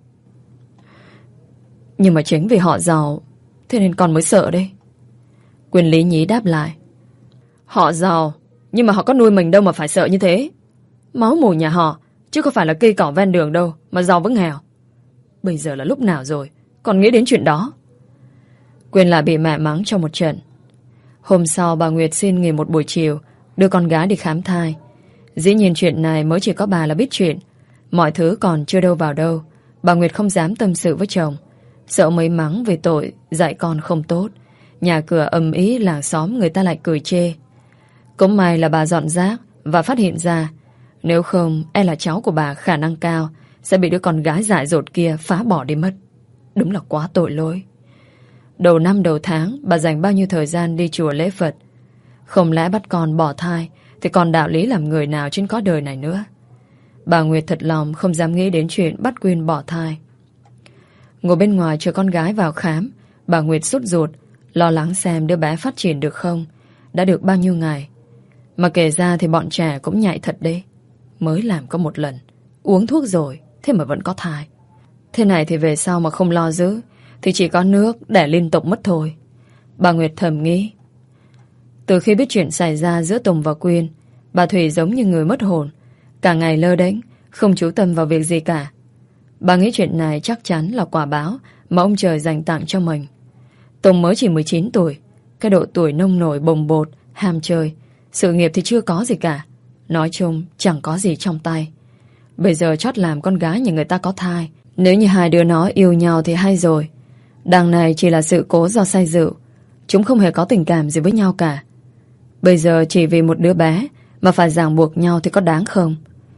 Nhưng mà chính vì họ giàu, thế nên con mới sợ đấy. Quyên lý nhí đáp lại. Họ giàu, nhưng mà họ có nuôi mình đâu mà phải sợ như thế. Máu mủ nhà họ, chứ không phải là cây cỏ ven đường đâu mà giàu với nghèo. Bây giờ là lúc nào rồi còn nghĩ đến chuyện đó? Quyên lại bị mẹ mắng cho một trận. Hôm sau bà Nguyệt xin nghỉ một buổi chiều, đưa con gái đi khám thai. Dĩ nhiên chuyện này mới chỉ có bà là biết chuyện. Mọi thứ còn chưa đâu vào đâu. Bà Nguyệt không dám tâm sự với chồng, sợ mấy mắng về tội dạy con không tốt. Nhà cửa ầm ĩ, làng xóm người ta lại cười chê. Cũng may là bà dọn rác và phát hiện ra. Nếu không, e là cháu của bà khả năng cao sẽ bị đứa con gái dại dột kia phá bỏ đi mất. Đúng là quá tội lỗi. Đầu năm đầu tháng bà dành bao nhiêu thời gian đi chùa lễ Phật. Không lẽ bắt con bỏ thai thì còn đạo lý làm người nào trên có đời này nữa. Bà Nguyệt thật lòng không dám nghĩ đến chuyện bắt Quyên bỏ thai. Ngồi bên ngoài chờ con gái vào khám, bà Nguyệt sốt ruột, lo lắng xem đứa bé phát triển được không, đã được bao nhiêu ngày. Mà kể ra thì bọn trẻ cũng nhạy thật đấy. Mới làm có một lần, uống thuốc rồi, thế mà vẫn có thai. Thế này thì về sau mà không lo giữ thì chỉ có nước đẻ liên tục mất thôi. Bà Nguyệt thầm nghĩ. Từ khi biết chuyện xảy ra giữa Tùng và Quyên, bà Thủy giống như người mất hồn, cả ngày lơ đễnh, không chú tâm vào việc gì cả. Bà nghĩ chuyện này chắc chắn là quả báo mà ông trời dành tặng cho mình. Tùng mới chỉ mười chín tuổi, cái độ tuổi nông nổi bồng bột, ham chơi, sự nghiệp thì chưa có gì cả. Nói chung chẳng có gì trong tay. Bây giờ chót làm con gái nhà người ta có thai. Nếu như hai đứa nó yêu nhau thì hay rồi. Đằng này chỉ là sự cố do say rượu. Chúng không hề có tình cảm gì với nhau cả. Bây giờ chỉ vì một đứa bé mà phải ràng buộc nhau thì có đáng không?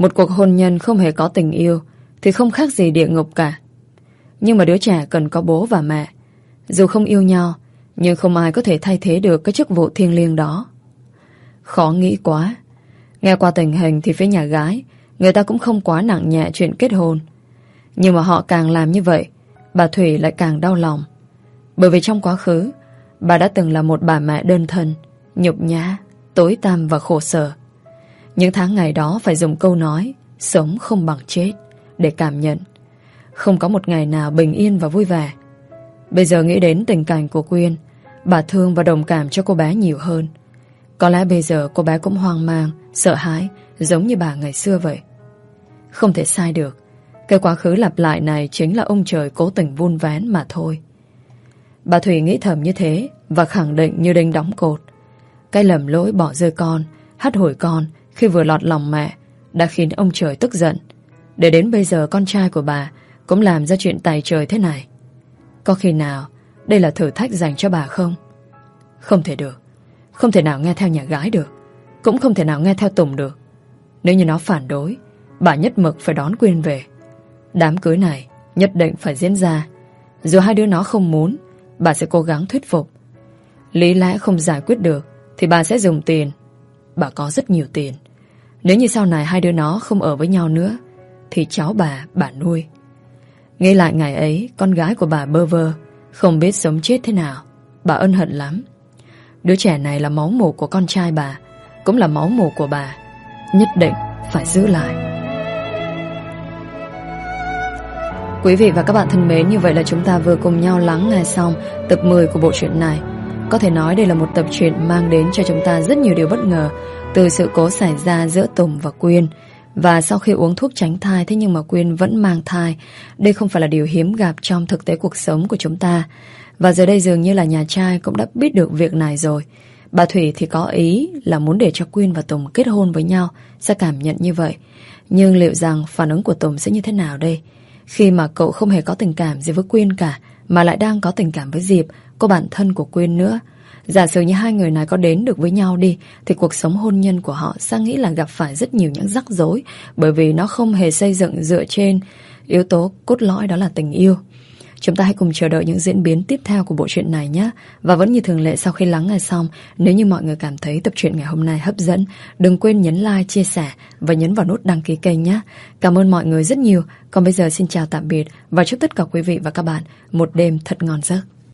Một cuộc hôn nhân không hề có tình yêu thì không khác gì địa ngục cả. Nhưng mà đứa trẻ cần có bố và mẹ. Dù không yêu nhau, nhưng không ai có thể thay thế được cái chức vụ thiêng liêng đó. Khó nghĩ quá. Nghe qua tình hình thì phía nhà gái, người ta cũng không quá nặng nhẹ chuyện kết hôn. Nhưng mà họ càng làm như vậy, bà Thủy lại càng đau lòng. Bởi vì trong quá khứ, bà đã từng là một bà mẹ đơn thân, nhục nhã, tối tăm và khổ sở. Những tháng ngày đó phải dùng câu nói sống không bằng chết để cảm nhận. Không có một ngày nào bình yên và vui vẻ. Bây giờ nghĩ đến tình cảnh của Quyên, bà thương và đồng cảm cho cô bé nhiều hơn. Có lẽ bây giờ cô bé cũng hoang mang, sợ hãi, giống như bà ngày xưa vậy. Không thể sai được. Cái quá khứ lặp lại này chính là ông trời cố tình vun vén mà thôi. Bà Thủy nghĩ thầm như thế và khẳng định như đinh đóng cột. Cái lầm lỗi bỏ rơi con, hắt hủi con khi vừa lọt lòng mẹ đã khiến ông trời tức giận. Để đến bây giờ con trai của bà cũng làm ra chuyện tày trời thế này. Có khi nào đây là thử thách dành cho bà không? Không thể được. Không thể nào nghe theo nhà gái được. Cũng không thể nào nghe theo Tùng được. Nếu như nó phản đối, bà nhất mực phải đón Quyên về. Đám cưới này nhất định phải diễn ra. Dù hai đứa nó không muốn, bà sẽ cố gắng thuyết phục. Lý lẽ không giải quyết được thì bà sẽ dùng tiền. Bà có rất nhiều tiền. Nếu như sau này hai đứa nó không ở với nhau nữa thì cháu bà, bà nuôi. Nghĩ lại ngày ấy, con gái của bà bơ vơ, không biết sống chết thế nào. Bà ân hận lắm. Đứa trẻ này là máu mủ của con trai bà, cũng là máu mủ của bà. Nhất định phải giữ lại. Quý vị và các bạn thân mến, như vậy là chúng ta vừa cùng nhau lắng nghe xong tập mười của bộ truyện này. Có thể nói đây là một tập truyện mang đến cho chúng ta rất nhiều điều bất ngờ, từ sự cố xảy ra giữa Tùng và Quyên. Và sau khi uống thuốc tránh thai, thế nhưng mà Quyên vẫn mang thai. Đây không phải là điều hiếm gặp trong thực tế cuộc sống của chúng ta. Và giờ đây dường như là nhà trai cũng đã biết được việc này rồi. Bà Thủy thì có ý là muốn để cho Quyên và Tùng kết hôn với nhau, sẽ cảm nhận như vậy. Nhưng liệu rằng phản ứng của Tùng sẽ như thế nào đây? Khi mà cậu không hề có tình cảm gì với Quyên cả, mà lại đang có tình cảm với Diệp, cô bạn thân của Quyên nữa. Giả sử như hai người này có đến được với nhau đi, thì cuộc sống hôn nhân của họ sẽ nghĩ là gặp phải rất nhiều những rắc rối, bởi vì nó không hề xây dựng dựa trên yếu tố cốt lõi, đó là tình yêu. Chúng ta hãy cùng chờ đợi những diễn biến tiếp theo của bộ truyện này nhé. Và vẫn như thường lệ, sau khi lắng nghe xong, nếu như mọi người cảm thấy tập truyện ngày hôm nay hấp dẫn, đừng quên nhấn like, chia sẻ và nhấn vào nút đăng ký kênh nhé. Cảm ơn mọi người rất nhiều. Còn bây giờ xin chào tạm biệt và chúc tất cả quý vị và các bạn một đêm thật ngon giấc.